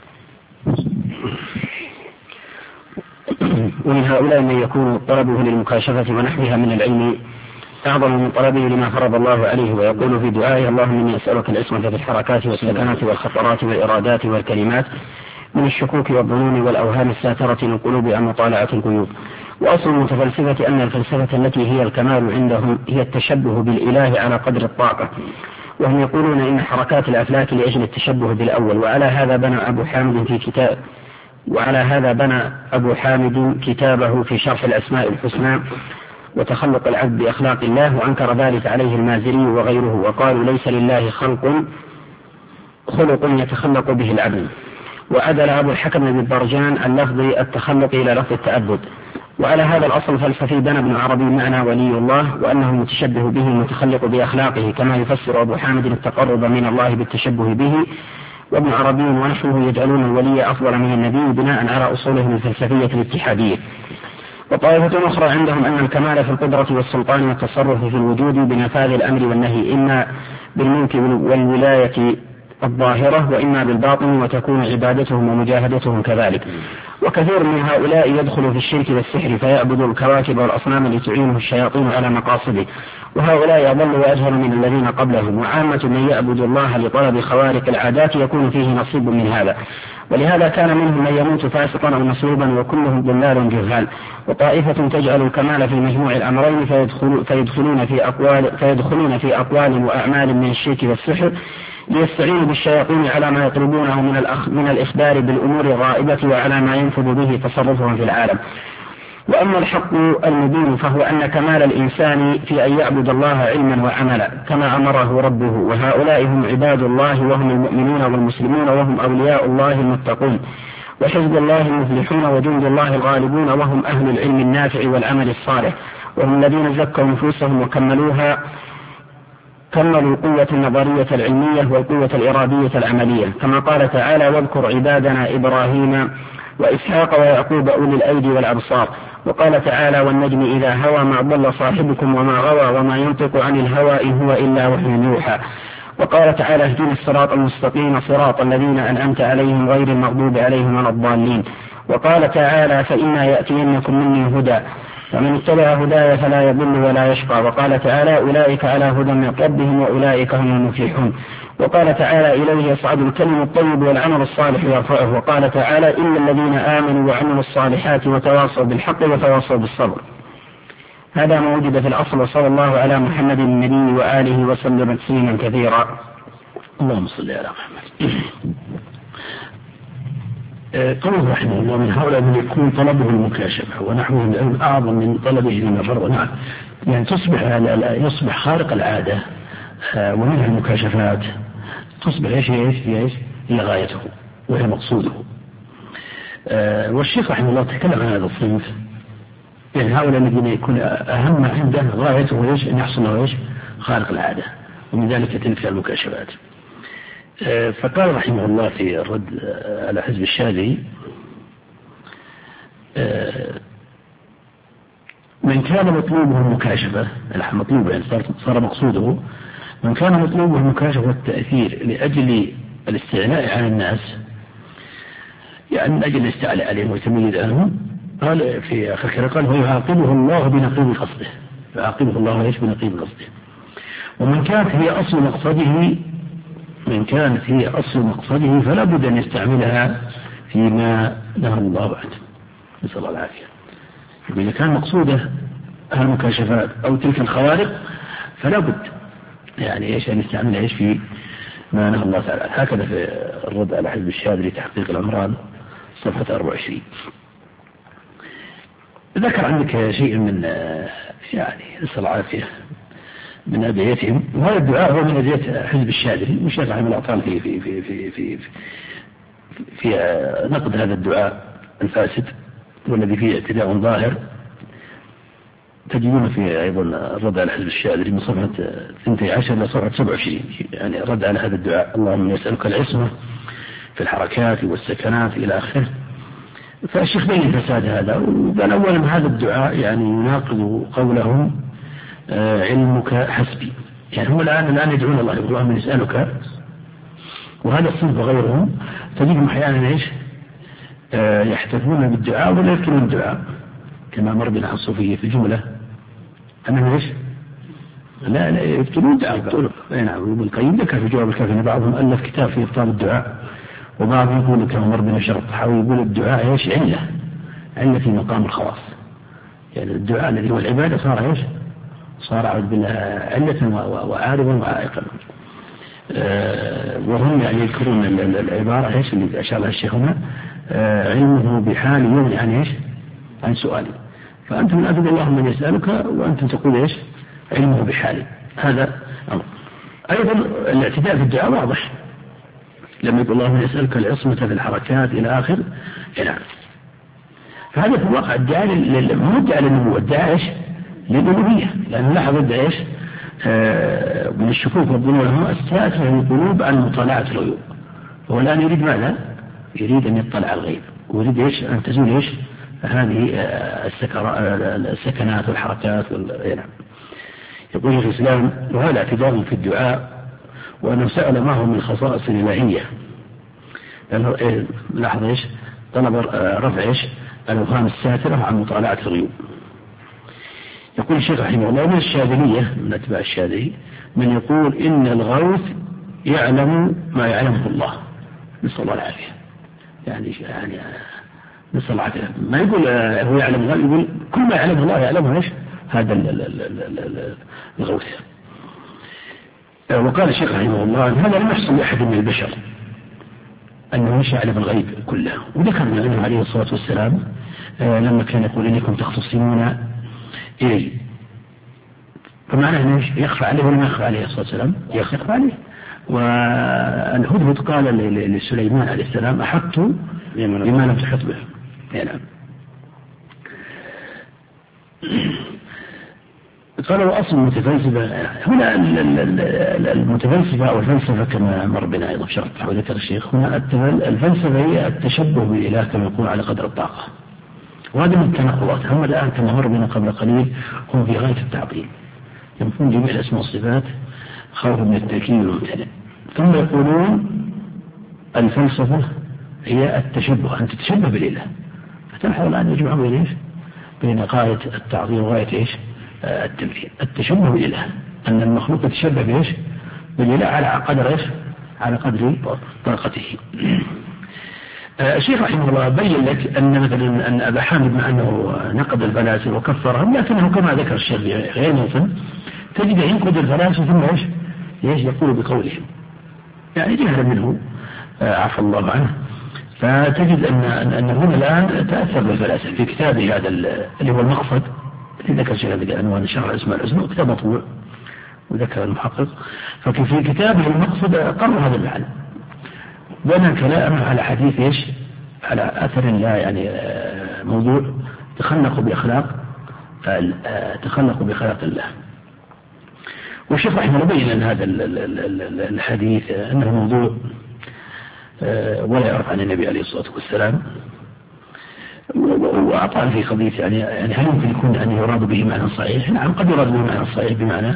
ومن هؤلاء من يكون طلبه للمكاشفة ونحوها من العلم أعظم من طلبه لما فرض الله عليه، ويقول في دعائه اللهم إني أسألك العصمة في الحركات والسكنات والخطرات والإرادات والكلمات من الشكوك والظنون والأوهام الساترة للقلوب عن مطالعة القيوب. وأصل المتفلسفة أن الفلسفة التي هي الكمال عندهم هي التشبه بالإله على قدر الطاقة، وهم يقولون إن حركات الأفلاك لأجل التشبه بالأول. وعلى هذا بنى أبو حامد في كتاب وعلى هذا بنى أبو حامد كتابه في شرح الأسماء الحسنى وتخلق العبد بأخلاق الله، وأنكر ذلك عليه المازري وغيره، وقالوا ليس لله خلق خلق يتخلق به العبد. وعدل أبو الحكم بن برجان عن لفظ التخلق إلى لفظ التعبد. وعلى هذا الأصل الفلسفي بنى ابن عربي معنى ولي الله وأنه المتشبه به المتخلق بأخلاقه، كما يفسر أبو حامد التقرب من الله بالتشبه به. وابن عربي ونحوه يجعلون الولي أفضل من النبي بناء على أصولهم الفلسفية الاتحادية. وطائفة أخرى عندهم أن الكمال في القدرة والسلطان والتصرف في الوجود بنفاذ الأمر والنهي، إما بالملك والولاية الظاهرة وإما بالباطن، وتكون عبادتهم ومجاهدتهم كذلك. وكثير من هؤلاء يدخل في الشرك والسحر فيعبد الكواكب والأصنام لتعينه الشياطين على مقاصده، وهؤلاء يضل وأجهل من الذين قبلهم. وعامة من يعبد الله لطلب خوارق العادات يكون فيه نصيب من هذا، ولهذا كان منهم من يموت فاسقا أو مصلوبا، وكلهم ضلال جهال. وطائفة تجعل الكمال في مجموع الأمرين فيدخل فيدخلون في أقوال فيدخلون في أقوال وأعمال من الشرك والسحر ليستعينوا بالشياطين على ما يطلبونه من الأخ من الإخبار بالأمور الغائبة وعلى ما ينفذ به تصرفهم في العالم. وأما الحق المبين فهو أن كمال الإنسان في أن يعبد الله علما وعملا كما أمره ربه، وهؤلاء هم عباد الله وهم المؤمنون والمسلمون وهم أولياء الله المتقون، وحزب الله المفلحون وجند الله الغالبون وهم أهل العلم النافع والعمل الصالح، وهم الذين زكوا نفوسهم وكملوها كملوا القوة النظرية العلمية والقوة الإرادية العملية، كما قال تعالى: واذكر عبادنا إبراهيم وإسحاق ويعقوب أولي الأيدي والأبصار. وقال تعالى: والنجم إذا هوى ما ضل صاحبكم وما غوى وما ينطق عن الهوى إن هو إلا وحي يوحى. وقال تعالى: اهدنا الصراط المستقيم صراط الذين أنعمت عليهم غير المغضوب عليهم ولا الضالين. وقال تعالى: فإما يأتينكم مني هدى فمن اتبع هداي فلا يضل ولا يشقى. وقال تعالى: أولئك على هدى من ربهم وأولئك هم المفلحون. وقال تعالى: إليه يصعد الكلم الطيب والعمل الصالح يرفعه. وقال تعالى: إلا الذين آمنوا وعملوا الصالحات وتواصوا بالحق وتواصوا بالصبر. هذا ما وجد في الأصل. وصلى الله على محمد النبي وآله وسلم تسليما كثيرا. اللهم صل على محمد. قوله رحمه الله: من هؤلاء من يكون طلبه المكاشفة ونحوه من العلم أعظم من طلبه من فرض. نعم، يعني تصبح يصبح خارق العادة ومنها المكاشفات تصبح ايش ايش ايش هي غايته وهي مقصوده. والشيخ رحمه الله تكلم عن هذا الصنف، يعني هؤلاء الذين يكون أهم عنده غايته ايش؟ أن يحصل له ايش؟ خارق العادة، ومن ذلك تلك المكاشفات. فقال رحمه الله في الرد على حزب الشاذلي: من كان مطلوبه المكاشفة، مطلوبه يعني صار مقصوده، من كان مطلوبه المكاشفة والتأثير لأجل الاستعلاء عن الناس، يعني من أجل الاستعلاء عليهم ويتميز عنهم، قال في آخر كلام قال: ويعاقبه الله بنقيض قصده، يعاقبه الله ايش؟ بنقيض قصده. ومن كانت هي أصل مقصده من كانت هي أصل مقصده فلا بد أن يستعملها فيما نهى الله عنه، نسأل الله العافية. إذا كان مقصوده المكاشفات أو تلك الخوارق فلا بد يعني إيش أن يستعملها إيش في ما نهى الله تعالى. هكذا في الرد على حزب الشاذلي تحقيق العمران صفحة أربعة وعشرين. ذكر عندك شيء من يعني نسأل الله العافية من أدعيتهم، وهذا الدعاء هو من أدعية حزب الشاذلي، والشيخ رحمه الله تعالى في في في في في في, في نقد هذا الدعاء الفاسد والذي فيه اعتداء ظاهر. تجدون في أيضا الرد على حزب الشاذلي من صفحة اثنتي عشر إلى صفحة سبعة وعشرين، يعني الرد على هذا الدعاء: اللهم يسألك العصمة في الحركات والسكنات إلى آخره. فالشيخ بين فساد هذا، وقال أولا هذا الدعاء يعني يناقض قولهم علمك حسبي، يعني هم الآن الآن يدعون الله يقولون من يسألك، وهذا الصنف وغيرهم تجدهم أحيانا ايش؟ يحتفون بالدعاء ولا يذكرون الدعاء، كما مر بنا الصوفية في جملة أنهم ايش؟ لا لا يبطلون الدعاء. نعم، ابن القيم ذكر في جواب الكافي أن بعضهم ألف كتاب في إبطال الدعاء، وبعضهم يقول كما مر بنا شرط الطحاوي يقول الدعاء ايش؟ علة علة في مقام الخواص، يعني الدعاء الذي هو العبادة صار ايش؟ صار أعوذ بالله علة وعارضا وعائقا. وهم يعني يذكرون العبارة ايش اللي أشار لها الشيخ هنا: علمه بحال يغني عن ايش؟ عن سؤالي. فأنت من أدب الله من يسألك وأنت تقول ايش؟ علمه بحالي. هذا أمر. أيضا الاعتداء في الدعاء واضح، لما يقول الله من يسألك العصمة في الحركات إلى آخر إلى فهذا في الواقع الدعاء مو الدعاء للنبوة، الدعاء ايش؟ للألوهية، لأن لاحظ الدعاء ايش؟ آه من الشكوك والظنون هم الساتر في القلوب عن مطالعة الغيوب. هو الآن يريد ماذا؟ يريد أن يطلع على الغيب، ويريد ايش؟ أن تزول ايش؟ هذه آه السكنات والحركات وال... يقول في الإسلام: وهذا اعتداء في الدعاء، وأنه سأل ما هو من خصائص الإلهية، لأنه إيه لاحظ ايش؟ طلب رفع ايش؟ الأوهام الساترة عن مطالعة الغيوب. يقول الشيخ رحمه الله: من الشاذلية من أتباع الشاذلي من يقول إن الغوث يعلم ما يعلمه الله، نسأل الله العافية. يعني يعني نسأل الله العافية، ما يقول هو يعلم الغوث، يقول كل ما يعلمه الله يعلمه ايش؟ هذا الغوث. وقال الشيخ رحمه الله: هذا لم يحصل لأحد من البشر أنه مش يعلم الغيب كله، وذكرنا أنه عليه الصلاة والسلام آه لما كان يقول إنكم تختصمون إلي، فمعنى أنه يخفى عليه ولا ما يخفى عليه الصلاة والسلام؟ يخفى عليه. والهدهد قال لسليمان عليه السلام أحطت بما لم تحط به. نعم. قالوا أصل المتفلسفة هنا، المتفلسفة أو الفلسفة كما مر بنا أيضا شرح وذكر الشيخ هنا، الفلسفة هي التشبه بالإله كما يقول على قدر الطاقة، وهذا من التناقضات. هم الآن كما مر بنا قبل قليل هم في غاية التعطيل، ينفون جميع الأسماء والصفات خوفا من التأكيد والممتنع، ثم يقولون الفلسفة هي التشبه، أن تتشبه بالإله. فتلاحظ الآن يجمعون بين إيش؟ بين غاية التعطيل وغاية إيش؟ التمثيل. التشبه بالإله أن المخلوق يتشبه بإيش؟ بالإله على قدر إيش؟ على قدر طاقته. الشيخ رحمه الله بين لك أن مثلا أن أبا حامد مع أنه نقد الفلاسفة وكفرهم، لكنه كما ذكر الشيخ غير موطن تجد ينقد الفلاسفة ثم إيش؟ إيش يقول بقولهم، يعني جهلا منه عفى الله عنه. فتجد أن أن هنا الآن تأثر بالفلاسفة في كتابه هذا اللي هو المقصد، ذكر شيء هذا عنوان شرح الأسماء الحسنى، كتاب مطبوع وذكر المحقق. ففي كتابه المقصد قرر هذا المعنى، بنى كلامه على حديث إيش؟ على أثر لا يعني موضوع تخلقوا بأخلاق تخلقوا بأخلاق الله. والشيخ رحمه الله بين أن هذا الحديث أنه موضوع ولا يعرف عن النبي عليه الصلاة والسلام، وأعطاه في قضية يعني يعني هل يمكن يكون أن يراد به معنى صحيح؟ نعم قد يراد به معنى صحيح بمعنى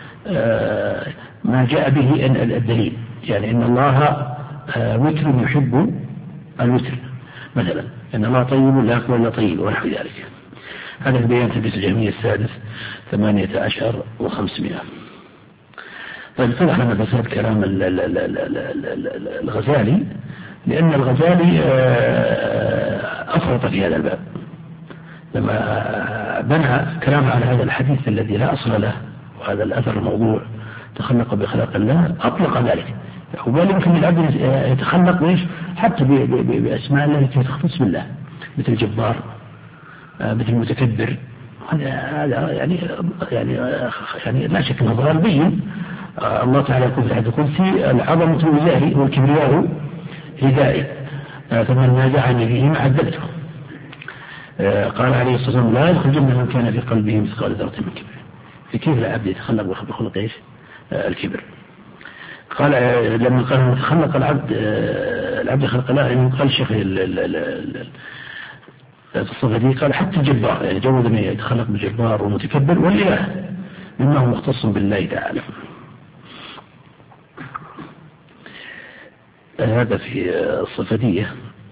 ما جاء به الدليل، يعني إن الله وتر يحب الوتر مثلا، إن الله طيب لا يقبل إلا طيب ونحو ذلك. هذا في بيان تلبيس الجهمية السادس ثمانية عشر وخمسمائة. طيب طبعا أنا بسأل كلام الغزالي، لأن الغزالي أفرط في هذا الباب لما بنى كلام على هذا الحديث الذي لا أصل له، وهذا الأثر الموضوع تخلق بخلق الله، أطلق ذلك. وبل يمكن العبد يتخلق ليش حتى بأسماء الله التي تختص بالله، مثل جبار، مثل متكبر. هذا هذا يعني يعني يعني لا شك انه ضلال بين. الله تعالى يقول في الحديث القدسي العظمة وزاري والكبرياء هدائي، فمن نازعني فيهما عذبته. قال عليه الصلاة والسلام لا يدخل الجنة من كان في قلبه مثقال ذرة من كبر. فكيف العبد يتخلق بخلق ايش؟ الكبر. قال لما قال تخلق العبد العبد خلق الله، يعني قال الشيخ الصفة دي قال حتى الجبار يعني جوز من يتخلق بالجبار ومتكبر والإله مما هو مختص بالله تعالى. هذا في الصفدية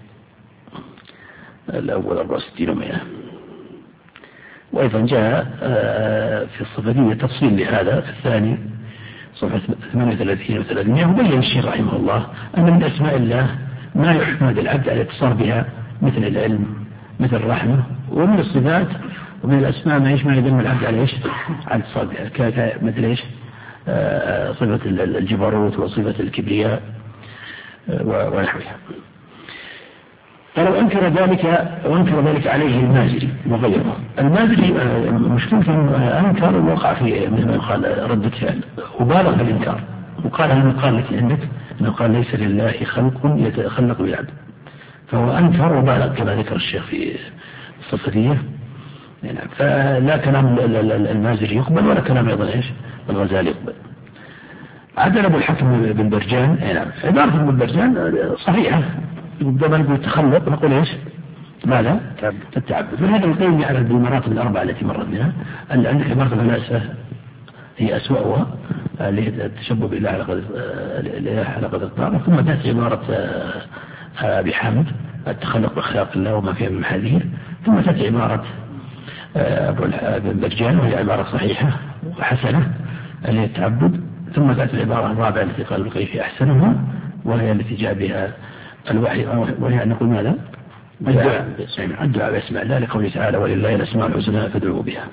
الأول أربعة وستين ومئة. وأيضا جاء في الصفدية تفصيل لهذا في الثاني صفحة ثمانية وثلاثين وثلاثمائة. وبين الشيخ رحمه الله أن من أسماء الله ما يحمد العبد على الاتصال بها مثل العلم مثل الرحمة، ومن الصفات ومن الأسماء ما يشمل يدل العبد على إيش؟ على الاتصال بها مثل إيش؟ صفة الجبروت وصفة الكبرياء ونحوها. فلو أنكر ذلك وأنكر ذلك عليه المازري وغيره. المازري مشكلة أنكر ووقع في مثل ما يقال ردة فعل وبالغ في الإنكار، وقال المقال التي عندك أنه قال ليس لله خلق يتخلق بالعبد، فهو أنكر وبالغ كما ذكر الشيخ في الصفدية. يعني فلا كلام المازري يقبل ولا كلام أيضا إيش الغزالي يقبل. عدل أبو الحكم بن برجان يعني عبارة ابن برجان صحيحة، عندما نقول تخلق نقول إيش؟ ماذا؟ التعبد. من هذا القيم يعرف بالمراتب الأربعة التي مرت بها. عندك عبارة الفلاسفة هي أسوأها التشبه بالله على قدر على قدر الطاقة، ثم تأتي عبارة أبي حامد التخلق بأخلاق الله وما فيها من محاذير، ثم تأتي عبارة أبو بن برجان وهي عبارة صحيحة وحسنة اللي هي التعبد، ثم تأتي العبارة الرابعة التي قال القيفي أحسنها وهي التي جاء بها الوحي، وهي أن نقول ماذا؟ الدعاء الدعاء باسم الله لقوله تعالى ولله الأسماء الحسنى فادعوا بها.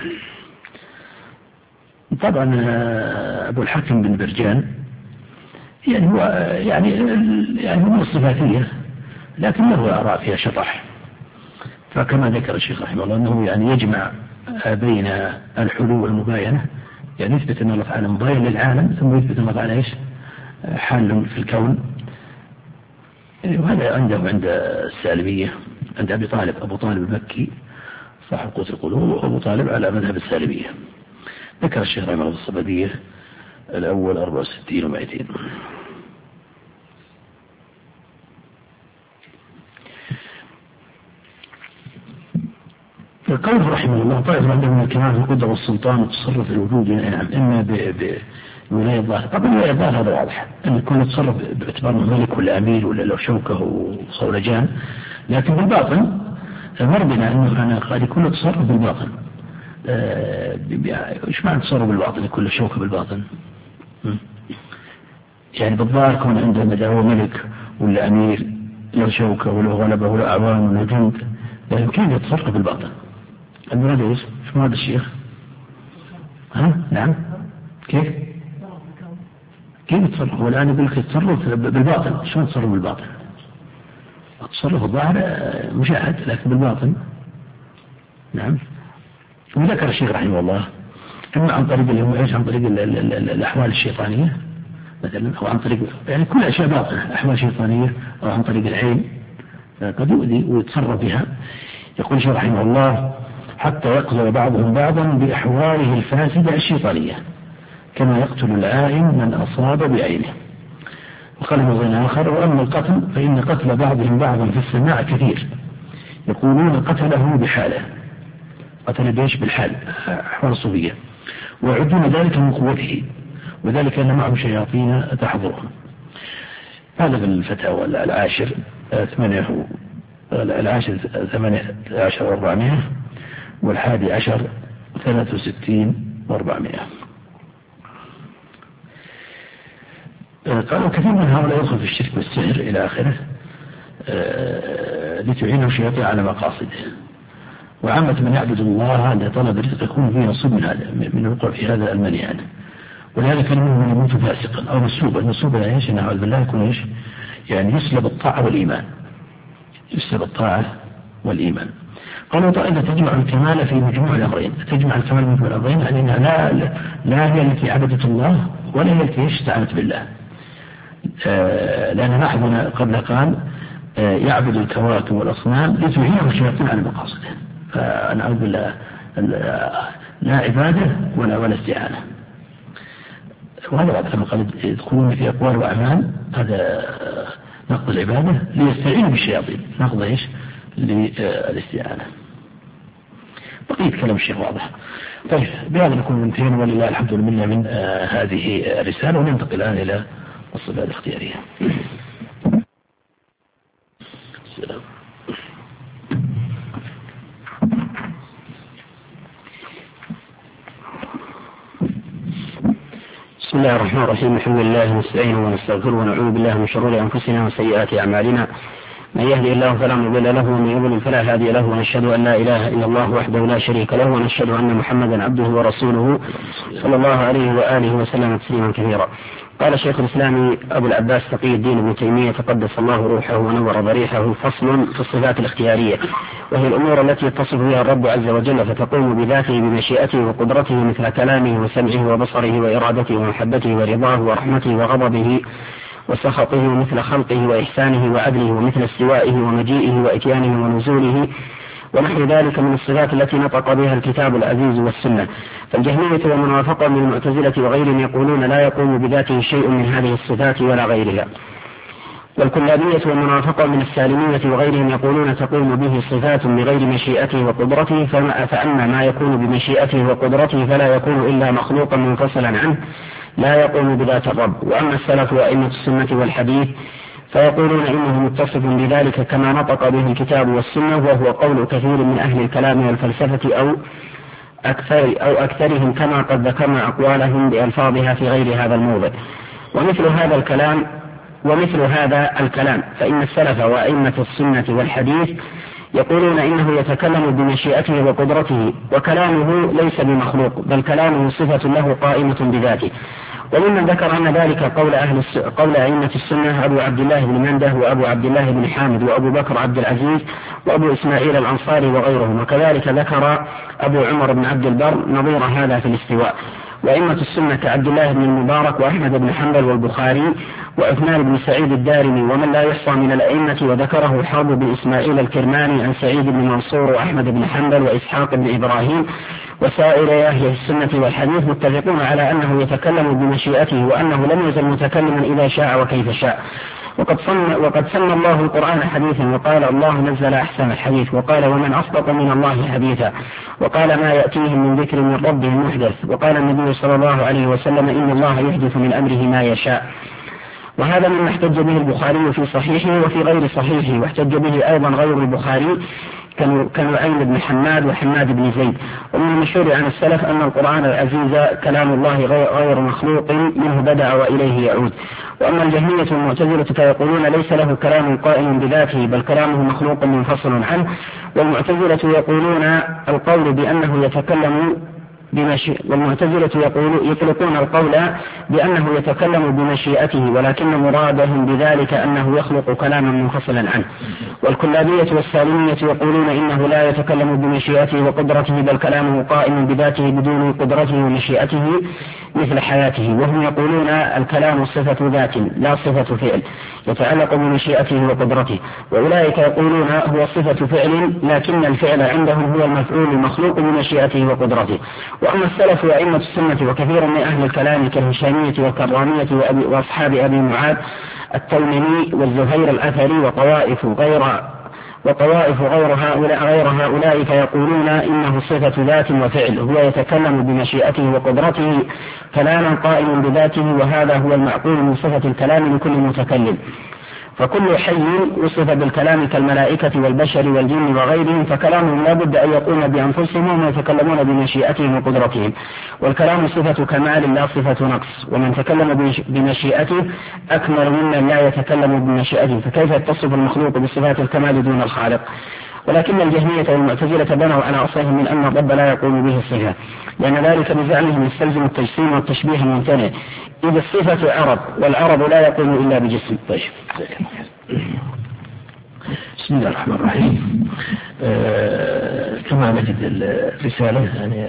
طبعا أبو الحكم بن برجان يعني هو يعني يعني من الصفاتية، لكن له آراء فيها شطح. فكما ذكر الشيخ رحمه الله أنه يعني يجمع بين الحلول والمباينة، يعني يثبت أن الله تعالى مباين للعالم، ثم يثبت أن الله تعالى إيش حال في الكون. وهذا عنده عند السالمية، عند أبي طالب أبو طالب المكي صاحب قوت القلوب، وأبو طالب على مذهب السالمية. ذكر الشيخ رحمه الله الصبدية الأول أربعة وستين ومائتين. القول رحمه الله طائف عندهم من الكمال في القدرة والسلطان والتصرف الوجودي، نعم، إما بولاية الظاهر. طبعا ولاية الظاهر هذا واضح أن يكون يتصرف باعتبار ملك ولا أمير ولا له شوكة وصولجان، لكن بالباطن مر بنا أنه أنا قد يكون يتصرف بالباطن. إيش معنى تصرف بالباطن؟ يكون له شوكة بالباطن، يعني بالظاهر كون عنده مدى هو ملك ولا أمير له شوكة وله غلبة وله أعوان وله جند، لا يمكن يتصرف بالباطن. المراد ايش؟ ايش مراد الشيخ؟ ها؟ نعم. كيف؟ كيف يتصرف؟ هو الآن يقول لك يتصرف بالباطن، شلون يتصرف بالباطن؟ التصرف الظاهر مشاهد، لكن بالباطن نعم. وذكر الشيخ رحمه الله إما عن طريق اللي هو ايش؟ عن طريق ال ال ال الأحوال الشيطانية مثلا، أو عن طريق يعني كل أشياء باطنة، أحوال شيطانية، أو عن طريق العين قد يؤذي ويتصرف بها. يقول الشيخ رحمه الله حتى يقتل بعضهم بعضا بأحواله الفاسدة الشيطانية، كما يقتل العائن من أصاب بعينه. وقال موضوع آخر: وأما القتل فإن قتل بعضهم بعضا في السماع كثير، يقولون قتله بحاله، قتل بيش بالحال، أحوال الصوفية، ويعدون ذلك من قوته، وذلك أن معهم شياطين تحضرهم. هذا بالفتاوى العاشر ثمانية العاشر ثمانية عشر وأربعمائة، والحادي عشر ثلاثة وستين وأربعمائة. قالوا كثير من هؤلاء يدخل في الشرك والسحر إلى آخره لتعينه الشياطين على مقاصده. وعامة من يعبد الله لطلب الرزق يكون فيه نصيب من هذا، من الوقوع في هذا المنيان. ولهذا كان منهم يموت فاسقا أو مسلوبا. مسلوبا يعني ايش؟ نعوذ بالله يكون ايش؟ يعني يسلب الطاعة والإيمان، يسلب الطاعة والإيمان. قالوا طائفة تجمع الكمال في مجموع الأمرين، تجمع الكمال في مجموع الأمرين يعني لا, لا هي التي عبدت الله ولا هي التي استعنت بالله. آه لأن نحن قبل قال آه يعبد الكواكب والأصنام لتعينه الشياطين على مقاصده. فنعوذ بالله لا عبادة ولا ولا استعانة. وهذا بعد كما قال يدخلون في أقوال وأعمال، هذا نقض العبادة ليستعينوا بالشياطين، نقض ايش؟ للاستعانة. بقية كلام الشيخ واضح. طيب بهذا نكون منتهين، ولله الحمد لله من آه هذه الرسالة، وننتقل الآن إلى الصفات الاختيارية. السلام. بسم الله الرحمن الرحيم. الحمد لله نستعينه ونستغفره ونعوذ بالله من شرور أنفسنا وسيئات أعمالنا. من يهدي الله فلا مضل له ومن يضلل فلا هادي له، ونشهد أن لا إله إلا الله وحده لا شريك له، ونشهد أن محمدا عبده ورسوله صلى الله عليه وآله وسلم تسليما كثيرا. قال شيخ الإسلام أبو العباس تقي الدين ابن تيمية تقدس الله روحه ونور ضريحه: فصل في الصفات الاختيارية، وهي الأمور التي يتصف بها الرب عز وجل فتقوم بذاته بمشيئته وقدرته، مثل كلامه وسمعه وبصره وإرادته ومحبته ورضاه ورحمته وغضبه وسخطه، ومثل خلقه وإحسانه وعدله، ومثل استوائه ومجيئه وإتيانه ونزوله، ونحو ذلك من الصفات التي نطق بها الكتاب العزيز والسنة. فالجهمية ومن وافقهم من المعتزلة وغيرهم يقولون لا يقوم بذاته شيء من هذه الصفات ولا غيرها. والكلابية ومن وافقهم من السالمية وغيرهم يقولون تقوم به صفات بغير مشيئته وقدرته، فأما ما يكون بمشيئته وقدرته فلا يكون إلا مخلوقا منفصلا عنه لا يقوم بذات الرب. وأما السلف وأئمة السنة والحديث فيقولون إنه متصف بذلك كما نطق به الكتاب والسنة، وهو قول كثير من أهل الكلام والفلسفة أو أكثر أو أكثرهم، كما قد ذكرنا أقوالهم بألفاظها في غير هذا الموضع. ومثل هذا الكلام ومثل هذا الكلام فإن السلف وأئمة السنة والحديث يقولون إنه يتكلم بمشيئته وقدرته، وكلامه ليس بمخلوق، بل كلامه صفة له قائمة بذاته. وممن ذكر أن ذلك قول أهل قول أئمة السنة أبو عبد الله بن منده وأبو عبد الله بن حامد وأبو بكر عبد العزيز وأبو إسماعيل الأنصاري وغيرهم، وكذلك ذكر أبو عمر بن عبد البر نظير هذا في الاستواء. وأئمة السنة كعبد الله بن المبارك وأحمد بن حنبل والبخاري وعثمان بن سعيد الدارمي ومن لا يحصى من الأئمة، وذكره حرب بن إسماعيل الكرماني عن سعيد بن منصور وأحمد بن حنبل وإسحاق بن إبراهيم وسائر أهل السنة والحديث متفقون على أنه يتكلم بمشيئته وأنه لم يزل متكلما إذا شاء وكيف شاء. وقد سمى, وقد سمى الله القرآن حديثا، وقال الله نزل أحسن الحديث، وقال ومن أصدق من الله حديثا، وقال ما يأتيهم من ذكر من ربهم محدث، وقال النبي صلى الله عليه وسلم إن الله يحدث من أمره ما يشاء. وهذا مما احتج به البخاري في صحيحه وفي غير صحيحه، واحتج به أيضا غير البخاري كنعيم بن حماد وحماد بن زيد. ومن المشهور عن السلف أن القرآن العزيز كلام الله غير مخلوق منه بدأ وإليه يعود. وأما الجهمية والمعتزلة فيقولون ليس له كلام قائم بذاته بل كلامه مخلوق منفصل عنه. والمعتزلة يقولون القول بأنه يتكلم بمشي... والمعتزلة يقول يطلقون القول بأنه يتكلم بمشيئته، ولكن مرادهم بذلك أنه يخلق كلاما منفصلا عنه. والكلابية والسالمية يقولون إنه لا يتكلم بمشيئته وقدرته بل كلامه قائم بذاته بدون قدرته ومشيئته مثل حياته. وهم يقولون الكلام صفة ذات لا صفة فعل يتعلق بمشيئته وقدرته. وأولئك يقولون هو صفة فعل لكن الفعل عندهم هو المفعول المخلوق بمشيئته وقدرته. وأما السلف وأئمة السنة وكثير من أهل الكلام كالهشامية والكرامية وأصحاب أبي معاذ التيمي والزهير الأثري وطوائف غير وطوائف غير هؤلاء غير هؤلاء فيقولون إنه صفة ذات وفعل، هو يتكلم بمشيئته وقدرته كلاما قائم بذاته، وهذا هو المعقول من صفة الكلام لكل متكلم. فكل حي وصف بالكلام كالملائكة والبشر والجن وغيرهم فكلامهم لا بد أن يقوم بأنفسهم وهم يتكلمون بمشيئتهم وقدرتهم. والكلام صفة كمال لا صفة نقص، ومن تكلم بمشيئته أكمل ممن لا يتكلم بمشيئته، فكيف يتصف المخلوق بصفات الكمال دون الخالق؟ ولكن الجهمية والمعتزلة بنوا على أصلهم من أن الرب لا يقوم به الصفة، لأن ذلك بزعمهم يستلزم التجسيم والتشبيه الممتنع، إذ الصفة عرب والعرب لا يقوم إلا بجسم. طيب. بسم الله الرحمن الرحيم. آه كما نجد الرسالة يعني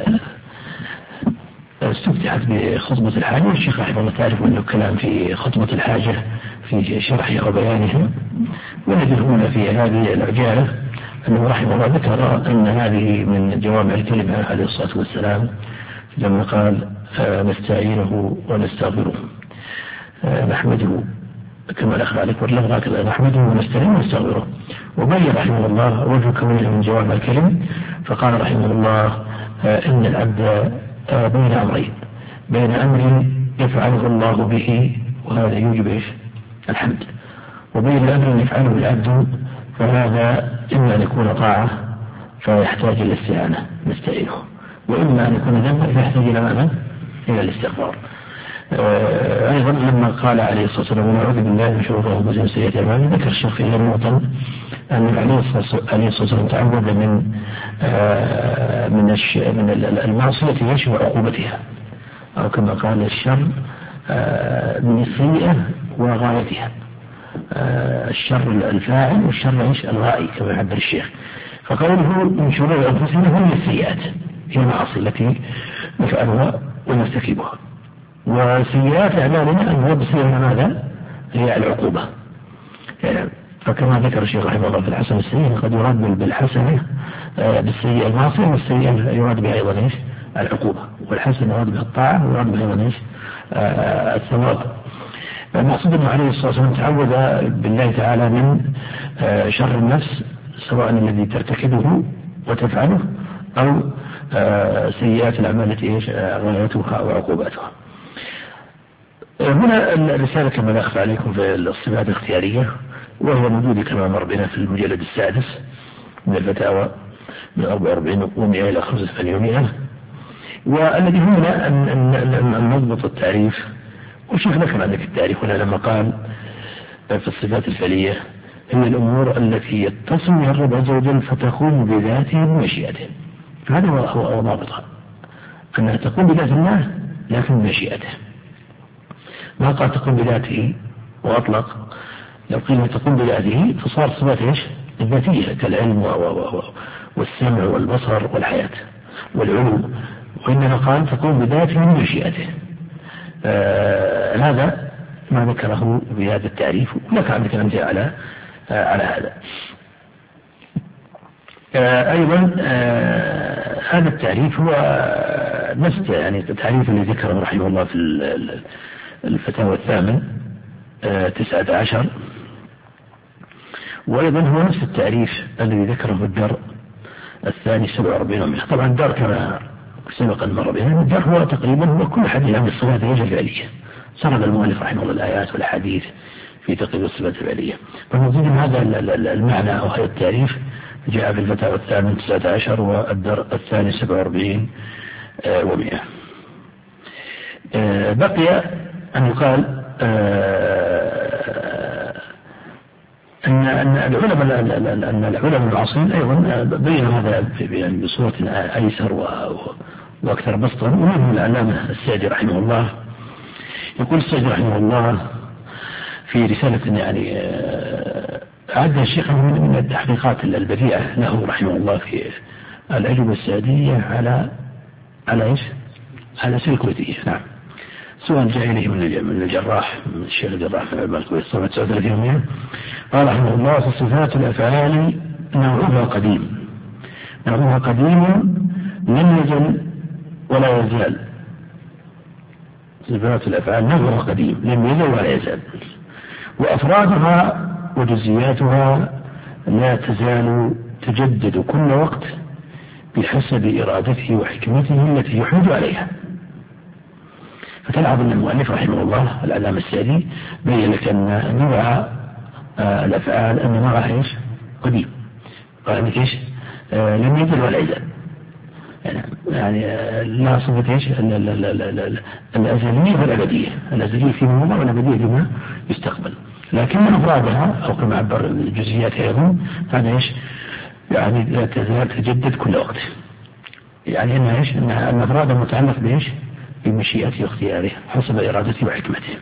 استفتحت بخطبة الحاجة، والشيخ رحمه الله تعرف أنه كلام في خطبة الحاجة في شرحها وبيانها. ونجد هنا في هذه العجالة أنه رحمه الله ذكر أن هذه من جوامع الكلمة عليه الصلاة والسلام لما قال آه نستعينه ونستغفره آه نحمده كما الأخ عليك والله هكذا نحمده ونستعينه ونستغفره. وبين رحمه الله وجه كونه من جوامع الكلمة، فقال رحمه الله آه إن العبد آه بين أمرين، بين أمر يفعله الله به وهذا يوجب الحمد، وبين أمر يفعله العبد فهذا إما أن يكون طاعة فيحتاج إلى الاستعانة نستعينه، وإما أن يكون ذنبا فيحتاج إلى ماذا؟ إلى الاستغفار. آه أيضا لما قال عليه الصلاة والسلام ونعوذ بالله من شرور أنفسنا وسيئات أعمالنا ذكر الشيخ في الوطن أن عليه الصلاة والسلام تعوذ من آه من من المعصية يشوى عقوبتها، أو كما قال الشر آه من السيئة وغايتها، آه الشر الفاعل والشر ايش الغائي كما يعبر الشيخ. فقوله من شرور أنفسنا هم السيئات هي المعاصي التي نفعلها ونرتكبها، وسيئات أعمالنا أن هو بصيرنا ماذا؟ هي العقوبة. فكما ذكر الشيخ رحمه الله في الحسنة السيئة قد يراد بالحسنة بالسيئة المعصية، والسيئة يراد بها أيضا ايش؟ العقوبة، والحسنة يراد بها الطاعة ويراد بها أيضا ايش؟ الثواب. المقصود أنه عليه الصلاة والسلام تعوذ بالله تعالى من شر النفس سواء الذي ترتكبه وتفعله أو سيئات الأعمال التي ايش غايتها وعقوباتها. هنا الرسالة كما لا أخفى عليكم في الصفات الاختيارية، وهي موجودة كما مر بنا في المجلد السادس من الفتاوى من أربعة وأربعين ومئة إلى خمسة وثمانين، والذي هنا أن نضبط التعريف. والشيخ ذكر عندك التعريف هنا لما قال في الصفات الفعلية هي الأمور التي يتصل بها الرب عز وجل فتقوم بذاته ومشيئته. هذا هو ضابطها، أنها تقوم بذات الله لكن بمشيئته، ما قال تقوم بذاته وأطلق، لو قيل تقوم بذاته فصار صفات إيش الذاتية كالعلم والسمع والبصر والحياة والعلوم، وإنما قال تقوم بذاته من مشيئته. آه هذا ما ذكره بهذا التعريف، ولك عندك أمثلة على آه على هذا. آه أيضا آه هذا التعريف هو نفس يعني التعريف الذي ذكره رحمه الله في الفتاوى الثامن آه تسعة عشر، وأيضا هو نفس التعريف الذي ذكره في الدر الثاني سبعة وأربعين ومئة. طبعا الدر كما سبق أن مر بنا، الدر هو تقريبا هو كل حديث عن الصفات الفعلية، سرد المؤلف رحمه الله الآيات والحديث في تقريب الصفات الفعلية. فمزيد من هذا المعنى أو هذا التعريف جاء في الفتاوى الثامن تسعة عشر والدر الثاني سبعة وأربعين ومئة. بقي أن يقال أن أن العلماء أن العلماء العصريين أيضا بينوا هذا بصورة أيسر وأكثر بسطا، ومنهم العلامة السعدي رحمه الله. يقول السعدي رحمه الله في رسالة يعني أعدها الشيخ من التحقيقات البديعة له رحمه الله في الأجوبة السعدية على على إيش؟ على سلكوتية. نعم، سواء جاء إليه من الجراح من الشيخ الجراح في علم الكويت صفحة تسعة وثلاثين يوميا، قال رحمه الله: فصفات الأفعال نوعها قديم، نوعها قديم لم يزل ولا يزال. صفات الأفعال نوعها قديم لم يزل ولا يزال، وأفرادها وجزئياتها لا تزال تجدد كل وقت بحسب إرادته وحكمته التي يحمد عليها. فتلعب أن المؤلف رحمه الله العلامة السعدي بين لك أن نوع الأفعال أن نوعها إيش؟ قديم. قال لك إيش؟ آه لم يزل ولا يزال، يعني, يعني لا صفة إيش؟ الأزلية والأبدية، الأزلية فيما مضى والأبدية فيما يستقبل، لكن من أفرادها أو كما عبر الجزئيات أيضا هذا إيش؟ يعني لا تزال تجدد كل وقت، يعني أنها إيش؟ أن أفرادها متعلق بإيش؟ بمشيئته واختياره حسب إرادته وحكمته.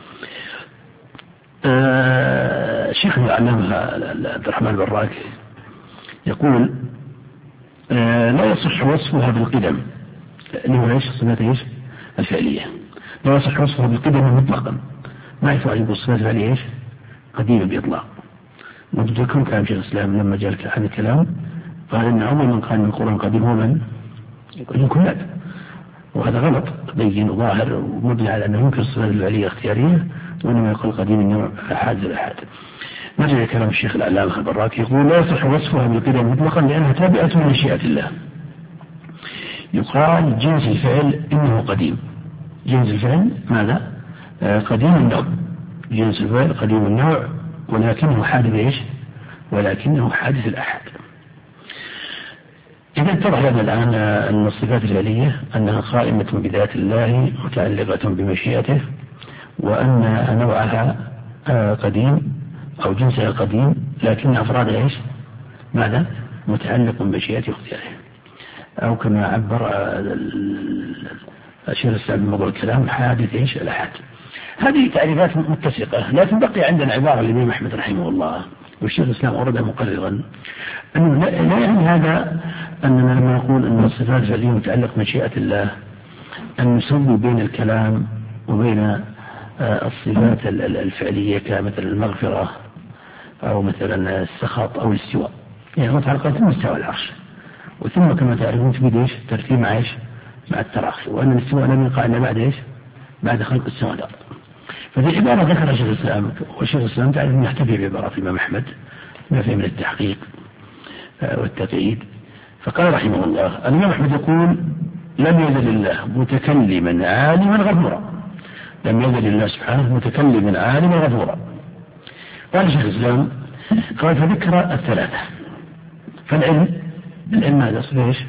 آه شيخ العلامة عبد الرحمن البراك يقول: آه لا يصح وصفها بالقدم، اللي هو ايش؟ الصفات ايش؟ الفعلية. لا يصح وصفها بالقدم مطلقا، ما ينفع يقول الصفات الفعلية ايش؟ قديمة بإطلاق. وتذكرون كلام شيخ الإسلام لما جاء هذا الكلام قال إن أول من قال من القرآن قديم هو من؟ ابن كلاب، وهذا غلط بين وظاهر ومبني على أنه يمكن الصفات الفعلية اختيارية، وإنما يقول قديم النوع أحد الأحد. نرجع كلام الشيخ العلامة البراكي يقول: لا يصح وصفها بالقدم مطلقا لأنها تابعة من مشيئة الله. يقال جنس الفعل إنه قديم، جنس الفعل ماذا؟ آه قديم النوع، جنس الفعل قديم النوع، ولكنه حادث إيش؟ ولكنه حادث الأحد. إذا اتضح لنا الآن أن الصفات الفعلية أنها قائمة بذات الله متعلقة بمشيئته، وأن نوعها قديم أو جنسها قديم، لكن أفراد إيش؟ ماذا؟ متعلق بمشيئته واختياره، أو كما عبر الشيخ السعد بن موضوع الكلام حادث إيش؟ الأحد. هذه تعريفات متسقة، لكن بقي عندنا عبارة للإمام أحمد رحمه الله والشيخ الإسلام أوردها مقررا، أنه لا يعني هذا أننا لما نقول أن الصفات الفعلية متعلقة بمشيئة الله أن نسوي بين الكلام وبين الصفات الفعلية كمثل المغفرة أو مثلا السخط أو الاستواء، يعني متعلقة بمستوى العرش، وثم كما تعرفون تفيد إيش؟ ترتيب مع إيش؟ مع التراخي، وأن الاستواء لم يقع إلا بعد إيش؟ بعد خلق السماء والأرض. ففي عبارة ذكر الشيخ الإسلام، والشيخ الإسلام تعرف أن يحتفي بعبارة الإمام أحمد ما فيه من التحقيق والتقييد، فقال رحمه الله: الإمام أحمد يقول: لم يزل الله متكلما عالما غفورا، لم يزل الله سبحانه متكلما عالما غفورا. قال الشيخ الإسلام قال: فذكر الثلاثة. فالعلم، العلم هذا صفة ايش؟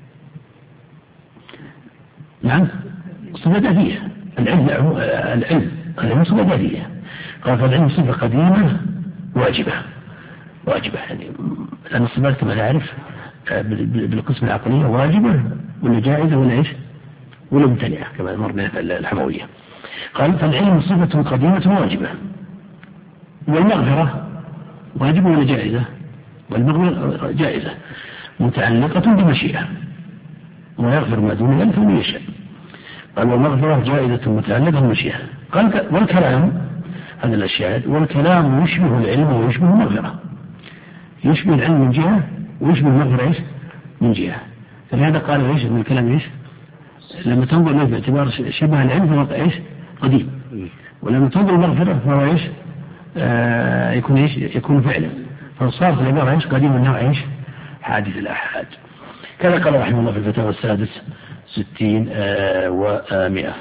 نعم صفة ذاتية، العلم العلم العلم صفة ذاتية. قال: فالعلم صفة قديمة واجبة، واجبة يعني لأن الصفات كما نعرف بالقسم العقلية واجبة ولا جائزة ولا ايش؟ ولا ممتنعة كما مرنا في الحموية. قال فالعلم صفة قديمة واجبة، والمغفرة واجبة ولا جائزة؟ والمغفرة جائزة متعلقة بمشيئة، ويغفر ما دون ذلك من يشاء. قال والمغفرة جائزة متعلقة بمشيئة. قال والكلام، هذا الأشياء، والكلام يشبه العلم ويشبه المغفرة، يشبه العلم من جهة ويشبه المغفرة إيش من جهة. فلهذا قال إيش من الكلام إيش لما تنظر له باعتبار شبه العلم فهو إيش قديم، ولما تنظر المغفرة فهو إيش آه يكون إيش يكون فعلا، فصار في العبارة إيش قديم النوع إيش حادث الأحاد. كذا قال رحمه الله في الفتاوى السادس ستين آه ومئة.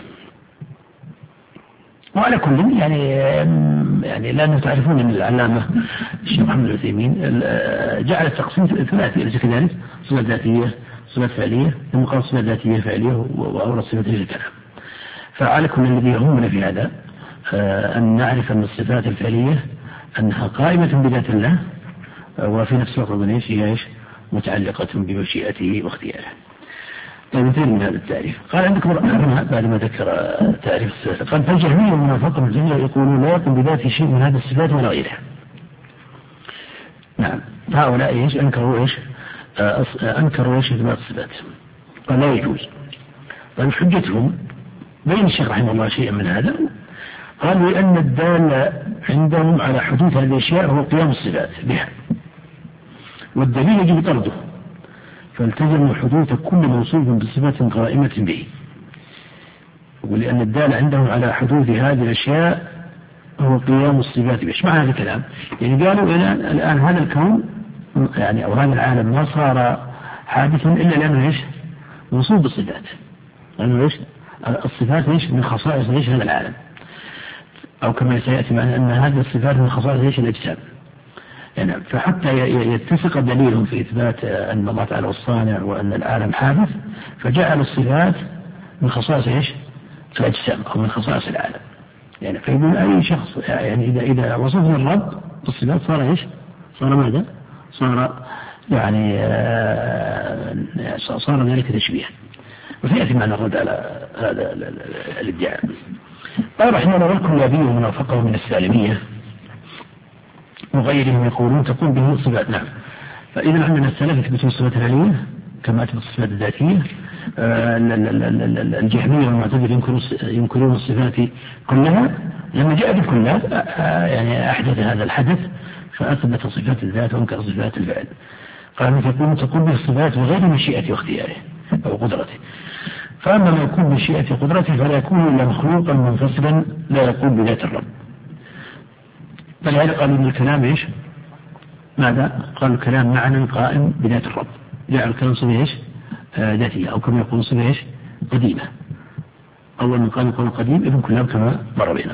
وعلى كل يعني يعني لأنه تعرفون أن العلامة الشيخ محمد العثيمين جعل التقسيم ثلاثي، أليس كذلك؟ صفة ذاتية، صفة فعلية، ثم قال صفة ذاتية فعلية، وأورد صفة الكلام. فعلى كل الذي يهمنا في هذا أن نعرف أن الصفات الفعلية أنها قائمة بذات الله، وفي نفس الوقت هي إيش متعلقة بمشيئته واختياره. طيب مثال من هذا التعريف قال عندكم هنا بعد ما ذكر تعريف الصفات قال فالجهمية والمنافقة الجهمية يقولون لا يقوم بذاته شيء من هذه الصفات ولا غيرها. نعم هؤلاء ايش انكروا ايش انكروا ايش اثبات الصفات، قال لا يجوز. قال حجتهم بين الشيخ رحمه الله شيئا من هذا، قالوا لأن الدال عندهم على حدوث هذه الأشياء هو قيام الصفات بها، والدليل يجب طرده، فالتزموا حدوث كل موصوف بصفة قائمة به. ولأن الدال عندهم على حدوث هذه الأشياء هو قيام الصفات به. ايش معنى هذا الكلام؟ يعني قالوا الآن هذا الكون يعني أو هذا العالم ما صار حادثا إلا لأنه ايش موصوف بالصفات، لأنه ايش الصفات ايش من خصائص ايش هذا العالم، أو كما سيأتي معنا أن هذه الصفات من خصائص ايش الأجسام. يعني فحتى يتفق دليلهم في إثبات أن الله تعالى الصانع وأن العالم حادث، فجعل الصفات من خصائص إيش الأجسام أو من خصائص العالم. يعني فيقول أي شخص يعني إذا إذا وصفنا الرب بالصفات صار إيش صار ماذا صار يعني صار ذلك تشبيها. وسيأتي معنا الرد على هذا الادعاء. قال رحمه الله والكلابي ومنافقه من السالمية وغيرهم يقولون تقوم به الصفات. نعم فإذا عندنا السلف يثبتون الصفات العلية كما أثبت الصفات الذاتية، الجهمية والمعتزلة ينكرون الصفات كلها. لما جاء بالكلات يعني أحدث هذا الحدث فأثبت صفات الذات وانكر صفات الفعل. قالوا تقوم تقوم به الصفات بغير مشيئته واختياره أو قدرته، فأما ما يكون بمشيئته وقدرته فلا يكون إلا مخلوقا منفصلا لا يقوم بذات الرب. فلهذا قالوا ان الكلام ايش ماذا قالوا الكلام معنى قائم بذات الرب، جعل الكلام صفة ايش آه ذاتية، او كما يقول صفة ايش قديمة. اول من قال يقول قديم ابن كلاب كما مر بنا.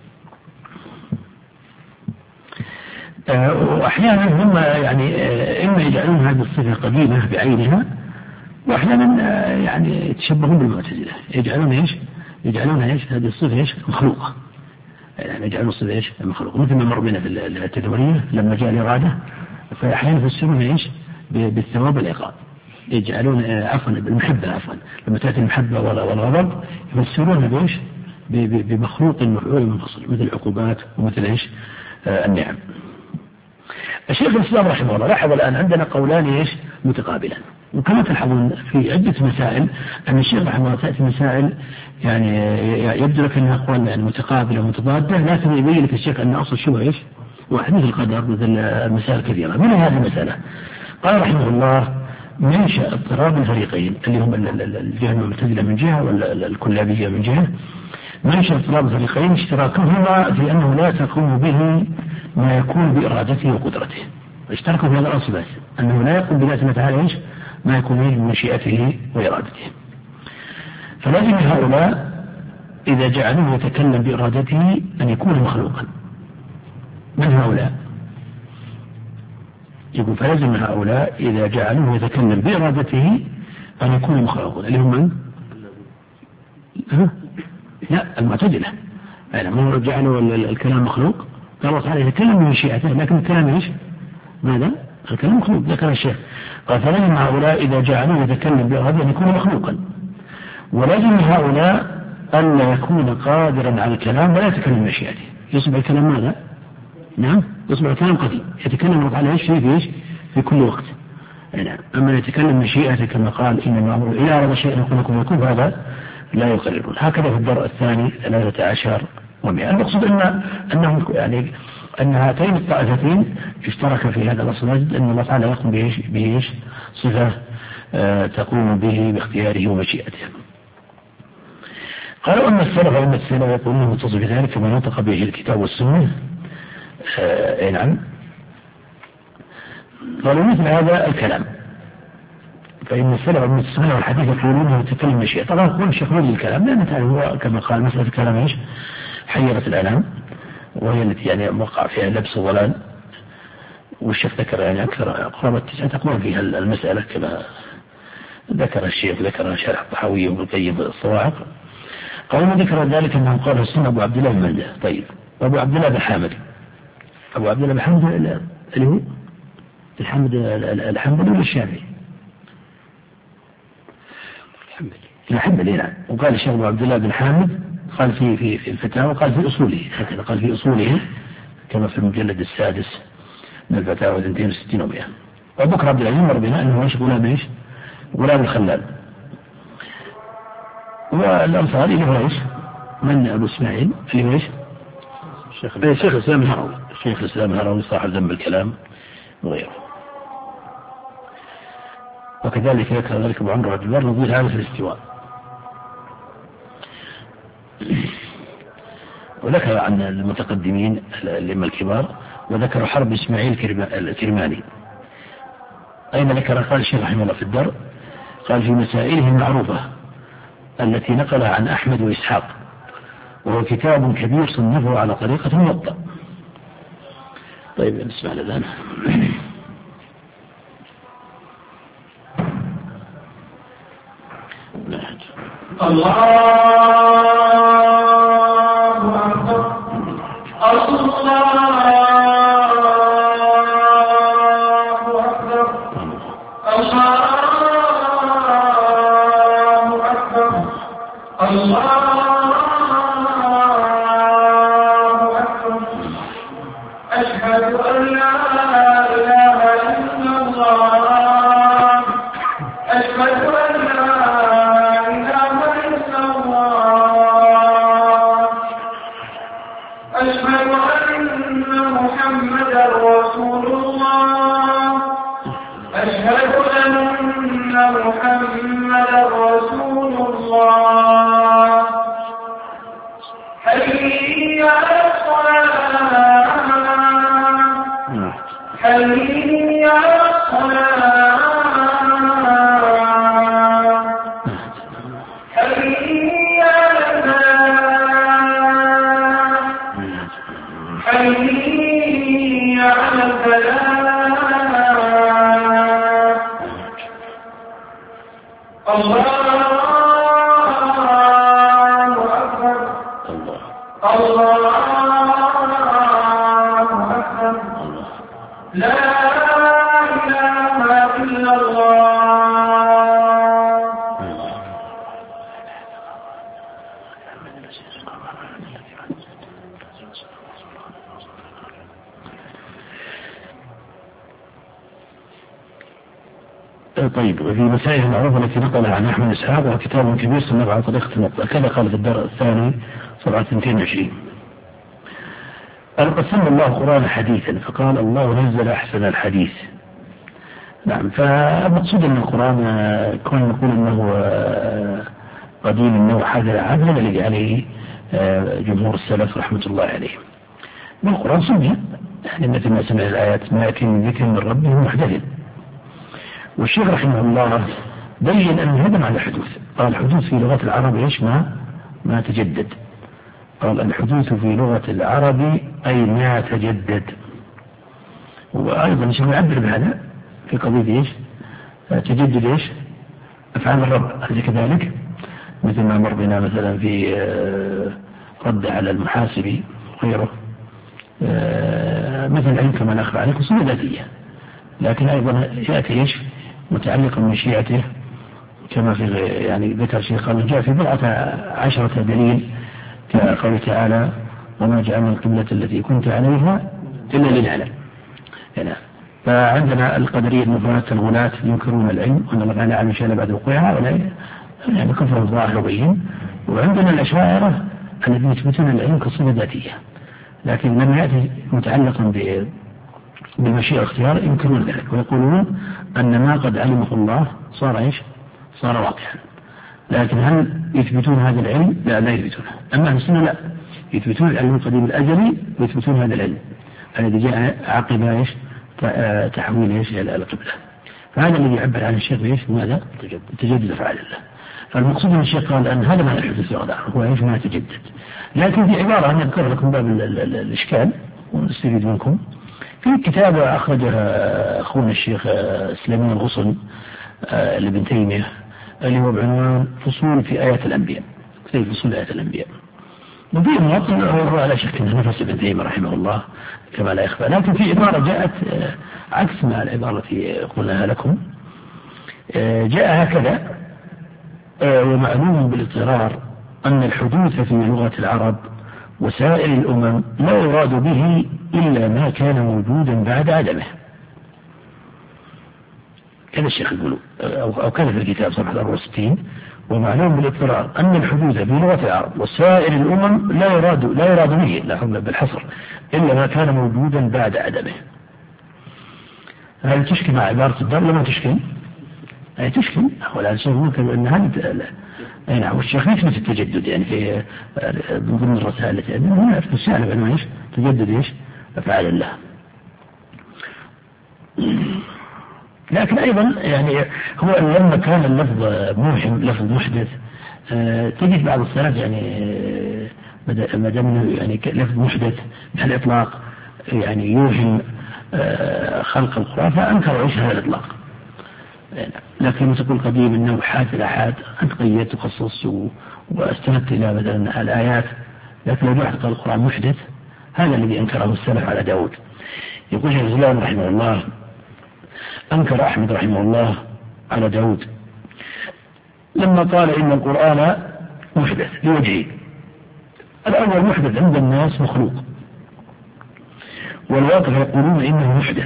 آه واحيانا هم يعني آه اما يجعلون هذه الصفة قديمة بعينها، واحيانا آه يعني يتشبهون بالمعتزلة يجعلون ايش يجعلون ايش هذه الصفة ايش مخلوقة، يعني يجعلون الصفة ايش المخلوق، مثل ما مر بنا في التدورية لما جاء الإرادة فأحيانا يفسرون ايش بالثواب والعقاب، يجعلون عفوا بالمحبة عفوا لما تأتي المحبة والغضب يفسرون بايش بمخلوق مفعول منفصل مثل العقوبات ومثل ايش آه النعم. الشيخ الإسلام رحمه الله لاحظ الآن عندنا قولان ايش متقابلان، وكما تلحظون في عدة مسائل أن الشيخ رحمه الله تأتي مسائل يعني يبدو لك أنها أقوال يعني متقابلة ومتضادة، لكن يبين لك الشيخ أن أصل شبه إيش واحد مثل القدر مثل المسائل كثيرة. من هذه المسألة قال رحمه الله منشأ اضطراب الفريقين اللي هم الجهة المعتزلة من جهة والكلابية من جهة، منشأ اضطراب الفريقين اشتراكهما في أنه لا تقوم به ما يكون بإرادته وقدرته. اشتركوا في هذا الأصل بس أنه لا يقوم بذاته تعالى إيش ما يكون به بمشيئته وإرادته. فلازم هؤلاء إذا جعلوه يتكلم بإرادته أن يكون مخلوقا. من هؤلاء؟ يقول فلازم هؤلاء إذا جعلوه يتكلم بإرادته أن يكون مخلوقا. اللي هم من؟ ها؟ لا المعتزلة. يعني من جعلوا الكلام مخلوق قال الله تعالى يتكلم بمشيئته لكن الكلام إيش ماذا الكلام مخلوق. ذكر الشيخ قال فلازم هؤلاء إذا جعلوه يتكلم بإرادته أن يكون مخلوقا، ولازم هؤلاء أن يكون قادرا على الكلام ولا يتكلم مشيئته. يصبح الكلام ماذا؟ نعم يصبح الكلام قديم، يتكلم الله تعالى ايش في ايش في كل وقت. نعم. أما يتكلم مشيئته كما قال إنما أمره إذا أراد شيئا يقول لكم يكون، هذا لا يقررون. هكذا في الدرء الثاني ثلاثة عشر ومئة. المقصود أن أنهم يعني أن هاتين الطائفتين اشترك في هذا الأصل المجد أن الله تعالى يقوم بإيش بإيش صفة آه تقوم به باختياره ومشيئته. قالوا أن السلف وأن السلف يقولون متصل بذلك كما نطق به الكتاب والسنة. آه نعم. قالوا مثل هذا الكلام، فإن السلف وأن السنة والحديث يقولون يتكلم مشيئة. طبعا يقول الشيخ مجد الكلام لأن تعالى هو كما قال مسألة الكلام ايش حيرة الأنام، وهي التي يعني وقع فيها لبس وضلال. والشيخ ذكر يعني أكثر قرابة تسعة أقوال فيها المسألة كما ذكر الشيخ، ذكر شارح الطحاوي وابن القيم الصواعق. قالوا ذكر ذلك أنه قال السنة أبو عبد الله بن منده. طيب أبو عبد الله بن حامد، أبو عبد الله بن حامد اللي هو الحمد الحنبلي ولا الشافعي؟ الحنبلي الحنبلي نعم. وقال الشيخ أبو عبد الله بن حامد قال في في في الفتاوى قال في أصوله، هكذا قال في أصوله كما في المجلد السادس من الفتاوى اثنتين وستين ومئة. وأبو بكر عبد العزيز مر بنا أنه ايش غلام ايش غلام الخلال. والأمثال اللي هو ايش من أبو إسماعيل اللي هو ايش الشيخ الشيخ الإسلام الهروي، الشيخ الإسلام الهروي صاحب ذنب الكلام وغيره. وكذلك ذكر ذلك أبو عمرو عبد البر نظير هذا في الاستواء. وذكر عن المتقدمين الأئمة الكبار، وذكر حرب إسماعيل الكرماني. أين ذكر؟ قال الشيخ رحمه الله في الدر قال في مسائله المعروفة التي نقلها عن أحمد وإسحاق، وهو كتاب كبير صنفه على طريقة موطأ. طيب نسمع الآن. الله أكبر الله أكبر الله أكبر الله أكبر. أشهد أن لا إله إلا الله، أشهد أن طيب. وفي مسائل المعروفة التي نقلها عن أحمد إسحاق وهو كتاب كبير صنف على طريقة الموطأ. كذا قال في الدرء الثاني صفحة اثنين وعشرين. قال قسم الله القرآن حديثا فقال الله نزل أحسن الحديث. نعم. فالمقصود أن القرآن كون نقول أنه قديم أنه حدث عهد هذا الذي عليه جمهور السلف رحمة الله عليهم. والقرآن سمي يعني مثل ما سمع الآيات ما يأتي من ذكر من ربه محدث. والشيخ رحمه الله بين أن هذا معنى الحدوث. قال الحدوث في لغة العرب إيش ما ما تجدد. قال الحدوث في لغة العرب أي ما تجدد. وأيضا الشيخ يعبر بهذا في قضية إيش تجدد إيش أفعال الرب. هذا كذلك مثل ما مر بنا مثلا في رد على المحاسبي وغيره مثل العلم كما نأخذ عليه خصوصا ذاتية، لكن أيضا يأتي إيش متعلق بمشيئته كما في يعني ذكر الشيخ قال جاء في بضعة عشرة دليل كقوله تعالى وما جعلنا القبلة التي كنت عليها إلا للعلم. هنا فعندنا القدرية المفردة الغلاة ينكرون العلم وأن الله تعالى يعلم شيئا بعد وقوعها ولا يعني كفر ظاهر وبين. وعندنا الأشاعرة الذين يثبتون العلم كصفة ذاتية لكن لم يأتي متعلقا بالمشيئة والاختيار ينكرون ذلك ويقولون أن ما قد علمه الله صار إيش؟ صار واقعا. لكن هل يثبتون هذا العلم؟ لا لا يثبتونه. أما أهل السنة لا يثبتون العلم القديم الأزلي ويثبتون هذا العلم الذي جاء عقب إيش؟ تحويل إيش إلى القبلة. فهذا الذي يعبر عن الشيخ إيش؟ ماذا؟ تجدد أفعال الله. فالمقصود من الشيخ قال أن هذا ما يحدث الغدار هو إيش؟ ما يتجدد. لكن في عبارة أنا أذكر لكم باب الإشكال ونستفيد منكم. في كتاب أخرجها أخونا الشيخ سليمان الغصن لابن تيمية اللي هو بعنوان فصول في آيات الأنبياء في فصول آيات الأنبياء. وفي المواطن هو على شك أنه نفس ابن تيمية رحمه الله كما لا يخفى. لكن في عبارة جاءت عكس ما العبارة التي قلناها لكم. جاء هكذا ومعلوم بالاضطرار أن الحدوث في لغة العرب وسائر الأمم لا يراد به إلا ما كان موجودا بعد عدمه. كذا الشيخ يقول أو كذا في الكتاب صفحة أربعة وستين ومعلوم بالاضطرار أن الحدوث في لغة العرب وسائر الأمم لا يراد لا يراد به لا حول بالحصر إلا ما كان موجودا بعد عدمه. هل تشكل مع عبارة الدار لما تشكل؟ أي تشكل ولا الشيخ ممكن أن هذا أي نعم. والشيخ يثبت التجدد يعني في ضمن الرسائل التي هنا في السالب أنه إيش تجدد إيش أفعال الله. لكن أيضا يعني هو لما كان اللفظ موحم لفظ محدث تجد بعض السلف يعني ما دام يعني لفظ محدث بهالإطلاق يعني يوهم خلق القرآن فأنكروا إيش هذا الإطلاق. لكن تقول قديم انه حاد الأحاد أنت قيدت تخصص واستندت إلى مثلا الآيات لكن لو جاء القرآن محدث هذا الذي أنكره السلف على داود. يقول شيخ الإسلام رحمه الله أنكر أحمد رحمه الله على داود لما قال إن القرآن محدث لوجهين. الأول محدث عند الناس مخلوق والواقع يقولون إنه محدث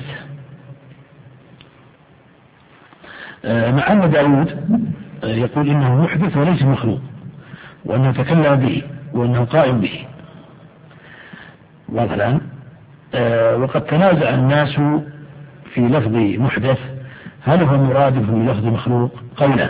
مع أن داود يقول إنه محدث وليس مخلوق وأنه تكلم به وأنه قائم به. واضح الآن. وقد تنازع الناس في لفظ محدث هل هو مرادف بلفظ مخلوق قولا.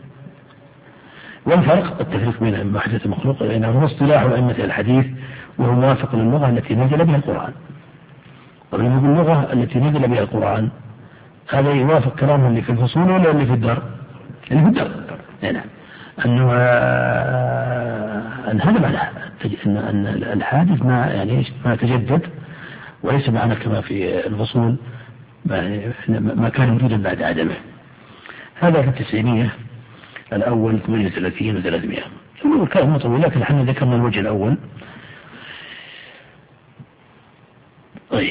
والفرق التفريق بين محدث ومخلوق لأنه هو اصطلاح أئمة الحديث وهو موافق للغة التي نزل بها القرآن. ولما نقول اللغة التي نزل بها القرآن هذا يوافق كلام اللي في الفصول ولا اللي في الدار؟ اللي في الدار. نعم. أنه أن هذا معناه أن الحادث ما يعني ما تجدد وليس معنى كما في الفصول ما كان موجودا بعد عدمه. هذا في التسعينية الأول ثمانية وثلاثين وثلاثمائة. الأول كان مطول لكن نحن ذكرنا الوجه الأول. طيب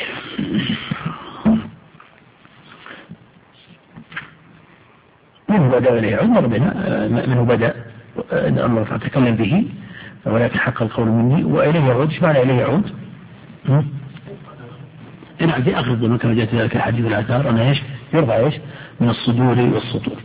منه بدأ إليه عمر بنا منه بدأ أن الله تكلم به ولكن حق القول مني وإليه يعود. ايش معنى إليه يعود؟ نعم في آخر الزمن كما جاءت ذلك حديث الآثار أنا إيش يرفع إيش من الصدور والسطور.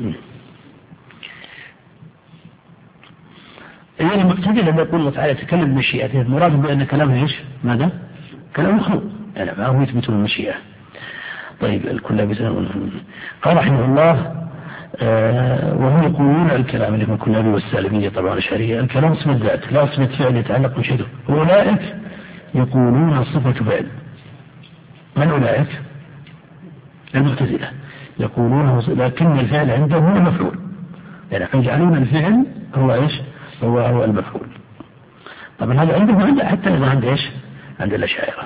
يعني المعتزلة لما يقول الله تعالى تكلم بمشيئته المراد بأن كلامه إيش ماذا؟ كلام مخلوق يعني ما هو يثبت المشيئة. طيب الكل بسنة قال رحمه الله آه وهم يقولون الكلام اللي كل أبي والسالمية طبعا الشرعية الكلام اسم الذات لا اسم الفعل يتعلق بشيء. أولئك يقولون صفة فعل. من أولئك؟ المعتزلة يقولون لكن الفعل عندهم هو المفعول يعني يجعلون الفعل هو إيش هو هو المفعول. طبعا هذا عندهم عنده حتى إذا عند إيش عند الأشاعرة.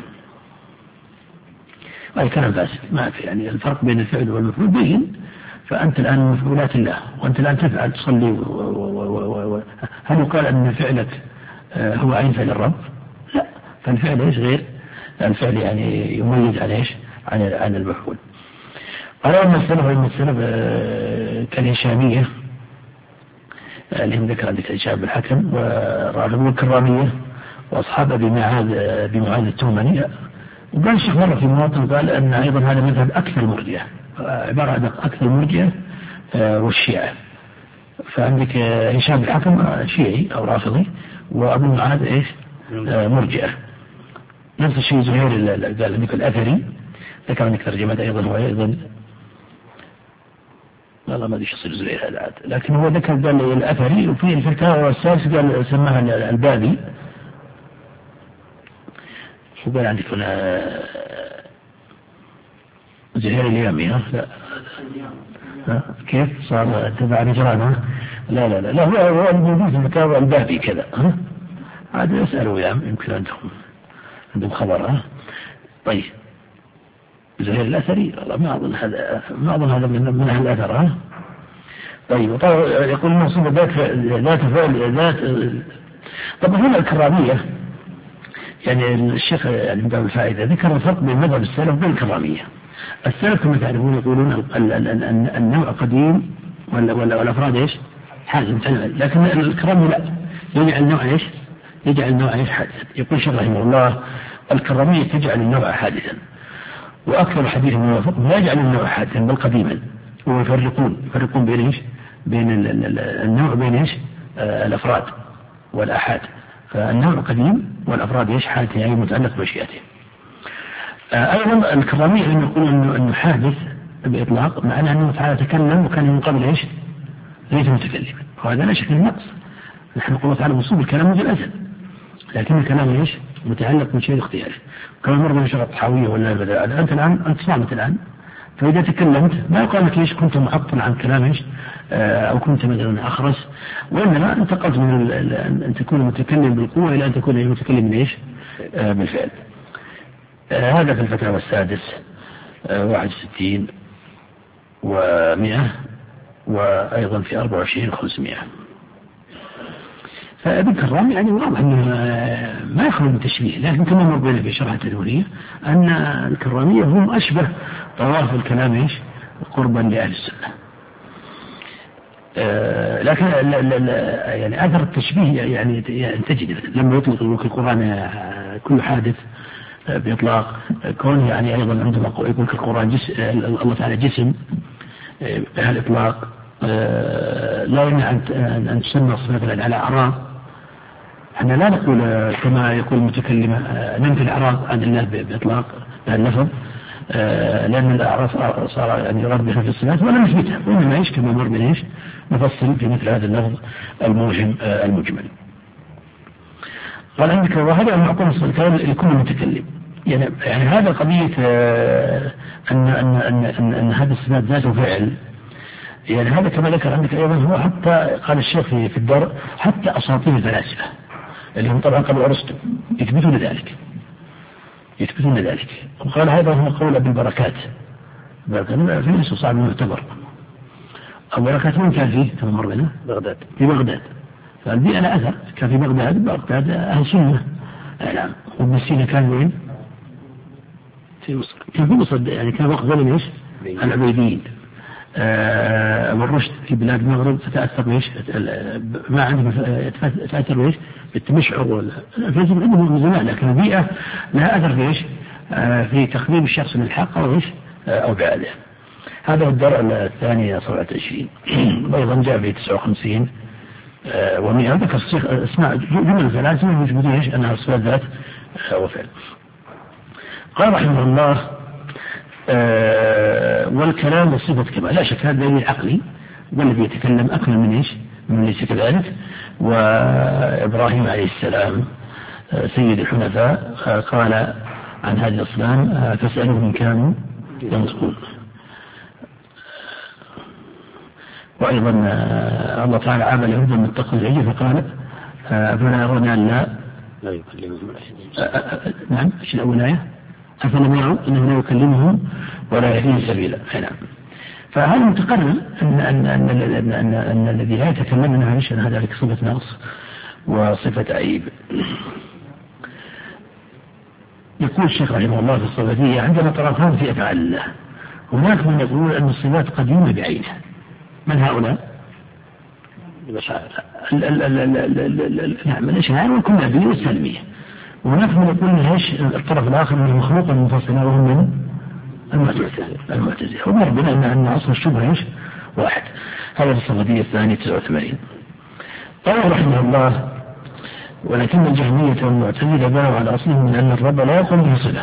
وهذا كلام فاسد ما في يعني الفرق بين الفعل والمفعول بين. فأنت الآن مفعولات الله وأنت الآن تفعل تصلي و و و هل يقال أن فعلك هو عين فعل الرب؟ لا. فالفعل إيش غير الفعل يعني يميز عن إيش عن عن المفعول. قال أن السلف وإن السلف كالهشامية اللي هم ذكر عندك إشاب الحكم والراغب الكرامية وأصحاب أبي معاذ أبي معاذ التومني. وقال الشيخ مرة في مواطن قال أن أيضا هذا مذهب أكثر المرجئة، عبارة عن أكثر المرجئة والشيعة. فعندك هشام الحكم شيعي أو رافضي، وأبو معاذ إيش مرجئة. نفس الشيء زهير قال عندك الأثري، ذكر عندك ترجمة أيضا هو أيضا والله ما أدري يصير زهير هذا عاد، لكن هو ذكر قال الأثري. وفي الفتاوى السادس قال سماها البابي. وقال عندك هنا زهير اليامي ها لا ها كيف صار تبع نجران؟ لا لا لا لا هو هو الموجود في الفتاوى البابي كذا ها. عاد يسألوا يا يمكن عندهم عندهم خبر ها. طيب زهير الأثري والله ما أظن هذا ما أظن هذا من من أهل الأثر ها. طيب يقول الموصوف ذات ذات فعل ذات. طبعا هنا الكرامية يعني الشيخ يعني من باب الفائدة ذكر الفرق بين مذهب السلف وبين الكرامية. السلف كما تعرفون يقولون النوع قديم والأفراد إيش حادث، لكن الكرامية لا، يجعل النوع إيش يجعل النوع إيش حادثا. يقول الشيخ رحمه الله الكرامية تجعل النوع حادثا، وأكثر حديث موافق لا يجعل النوع حادثا بل قديما. ويفرقون يفرقون بين إيش بين النوع بين إيش الأفراد والآحاد. فالنوع قديم والأفراد إيش حادث يعني متعلق بمشيئته. أيضا الكرامية لما يقول إنه إنه حادث بإطلاق معناه أنه تعالى تكلم وكان من قبل إيش ليس متكلما، وهذا لا شك نقص. نحن نقول تعالى مصوب الكلام منذ الأزل، لكن الكلام إيش متعلق بشيء اختياري. كما مر من شرط الطحاوية ولا البداء. أنت الآن أنت صامت الآن، فإذا تكلمت ما يقال لك إيش كنت معطل عن كلام إيش أو كنت مثلا أخرس، وإنما انتقلت من أن تكون متكلم بالقوة إلى أن تكون متكلم من إيش بالفعل. هذا في الفتاوى السادس واحد وستين ومئة، وأيضا في أربعة وعشرين خمسمائة. فابن كرام يعني واضح أنه ما يخرج من تشبيه، لكن كما مر بينا في شرح التدورية أن الكرامية هم أشبه طواف الكلام إيش قربا لأهل السنة. آه لكن لا لا لا يعني أثر التشبيه يعني, يعني تجد لما يطلق القرآن كل حادث بإطلاق كون يعني أيضا عندما يقول القرآن جسم الله تعالى جسم بهالإطلاق آه لا يمنع أن تسمى مثلا على أعراض. احنا لا نقول كما يقول المتكلم ننفي الأعراض عن الله بإطلاق بهاللفظ آه لأن الأعراض صار يعني يراد بها في الصلاة ولا نثبتها، وإنما إيش كما مر من إيش نفصل في مثل هذا اللفظ الموهم آه المجمل. قال عندك وهذا المعقول الكلام لكل متكلم. يعني يعني هذا قضية آه أن أن أن أن, أن هذا الصفات ذاته فعل، يعني هذا كما ذكر عندك أيضا هو حتى قال الشيخ في في الدار حتى أساطير الفلاسفة اللي هم طبعا قبل أرسطو يثبتون ذلك يثبتون ذلك. وقال هذا هو قول أبي البركات في نفسه صعب المعتبر. أبو بركات من كان فيه كما مر بنا بغداد في بغداد. فالبيئة لا أثر كان في بغداد بغداد أهل سنة نعم. وابن سينا كان وين؟ في مصر. كان في مصر يعني كان وقت زمن إيش؟ العبيديين. أبو الرشد في بلاد المغرب فتأثر بإيش؟ ما عندهم تأثر بإيش؟ بالتمشعر ولا فلازم عندهم من زمان، لكن البيئة لها أثر في إيش؟ في تقديم الشخص للحق أو إيش؟ أو بعده. هذا هو الدرء الثاني صفحة عشرين. أيضا جاء في تسعة وخمسين ومئة ذكر الشيخ اسماء جمل ثلاثة موجودين إيش؟ أنها صفات ذات وفعل. قال رحمه الله آه والكلام بصفة كما لا شك هذا دليل عقلي، والذي يتكلم أكمل من إيش من ليس كذلك. وإبراهيم عليه السلام آه سيد الحنفاء آه قال عن هذه الأصنام آه فاسألوا من كانوا ينطقون. وأيضا آه الله تعالى عامل يهودا من اتقوا العجل فقال آه فلا يرون أن لا لا يكلمهم آه آه نعم ايش الأول آية أفلم يروا أنه لا يكلمهم ولا يهديهم سبيلا. نعم. فهذا متقرر أن أن أن أن أن, أن الذي لا يتكلم منها ليش أن هذا صفة نقص وصفة عيب. يقول الشيخ رحمه الله في الصفاتية عندنا طرفان في أفعال الله. هناك من يقول أن الصفات قديمة بعينها. من هؤلاء؟ نعم الإشعار وكل نبي والسلمية. وهناك من يقول ايش الطرف الآخر من المخلوق المنفصل وهم من المعتزلة. ومر بنا أن أن أصل الشبهة ايش واحد. هذا في الصفدية الثانية تسعة وثمانين. قال رحمه الله: ولكن الجهمية والمعتزلة بنوا على أصلهم من أن الرب لا يقوم به صلة.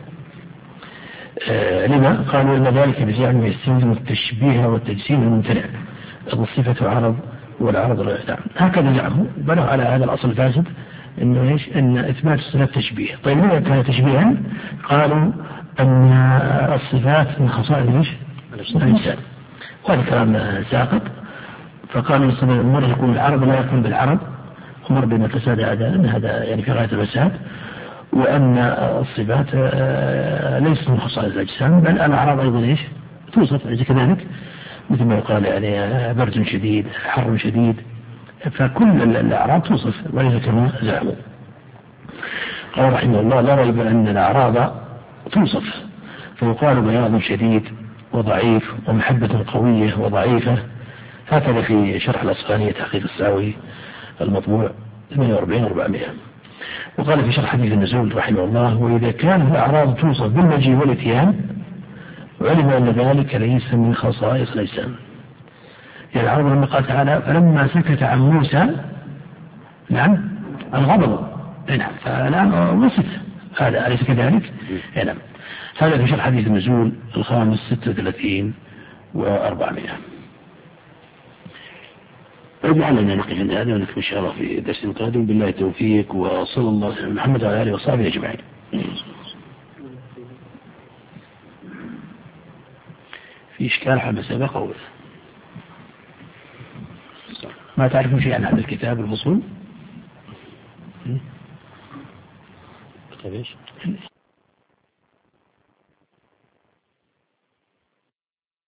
آه لما؟ قالوا إن ذلك بزعمه يستلزم التشبيه والتجسيم الممتنع، الصفة عرض والعرض لا يدعم. هكذا زعموا، بنوا على هذا الأصل الفاسد إنه إيش؟ إن إثبات الصفات تشبيه. طيب لما كان تشبيها؟ قالوا أن الصفات من خصائص إيش؟ الإنسان. وهذا كلام ساقط. فقالوا مرة يكون العرض لا يكون بالعرض، ومر بما فساد هذا أن هذا يعني في غاية الفساد، وأن الصفات ليست من خصائص الأجسام بل الأعراض أيضا إيش؟ توصف أليس كذلك؟ مثل ما يقال يعني برد شديد، حر شديد، فكل الأعراض توصف وليس كما زعموا. قال رحمه الله: لا ريب أن الأعراض توصف، فيقال بياض شديد وضعيف ومحبة قوية وضعيفة. هكذا في شرح الأصفهانية تحقيق الساوي المطبوع ثمانية وأربعين أربعمائة. وقال في شرح حديث النزول رحمه الله: وإذا كانت الأعراض توصف بالمجيء والاتيان علم أن ذلك ليس من خصائص الأجسام. يعني العرض لما قال تعالى: فلما سكت عن موسى نعم الغضب، نعم فالآن وصف هذا أليس كذلك؟ نعم. هذا في شرح حديث النزول الخامس ستة وثلاثين وأربعمائة. لعلنا نقف عند هذا ونكمل إن شاء الله في درس قادم. بالله التوفيق، وصلى الله على محمد وعلى آله وصحبه أجمعين. في إشكال حما سبق أو ما تعرفون شيء عن هذا الكتاب الفصول؟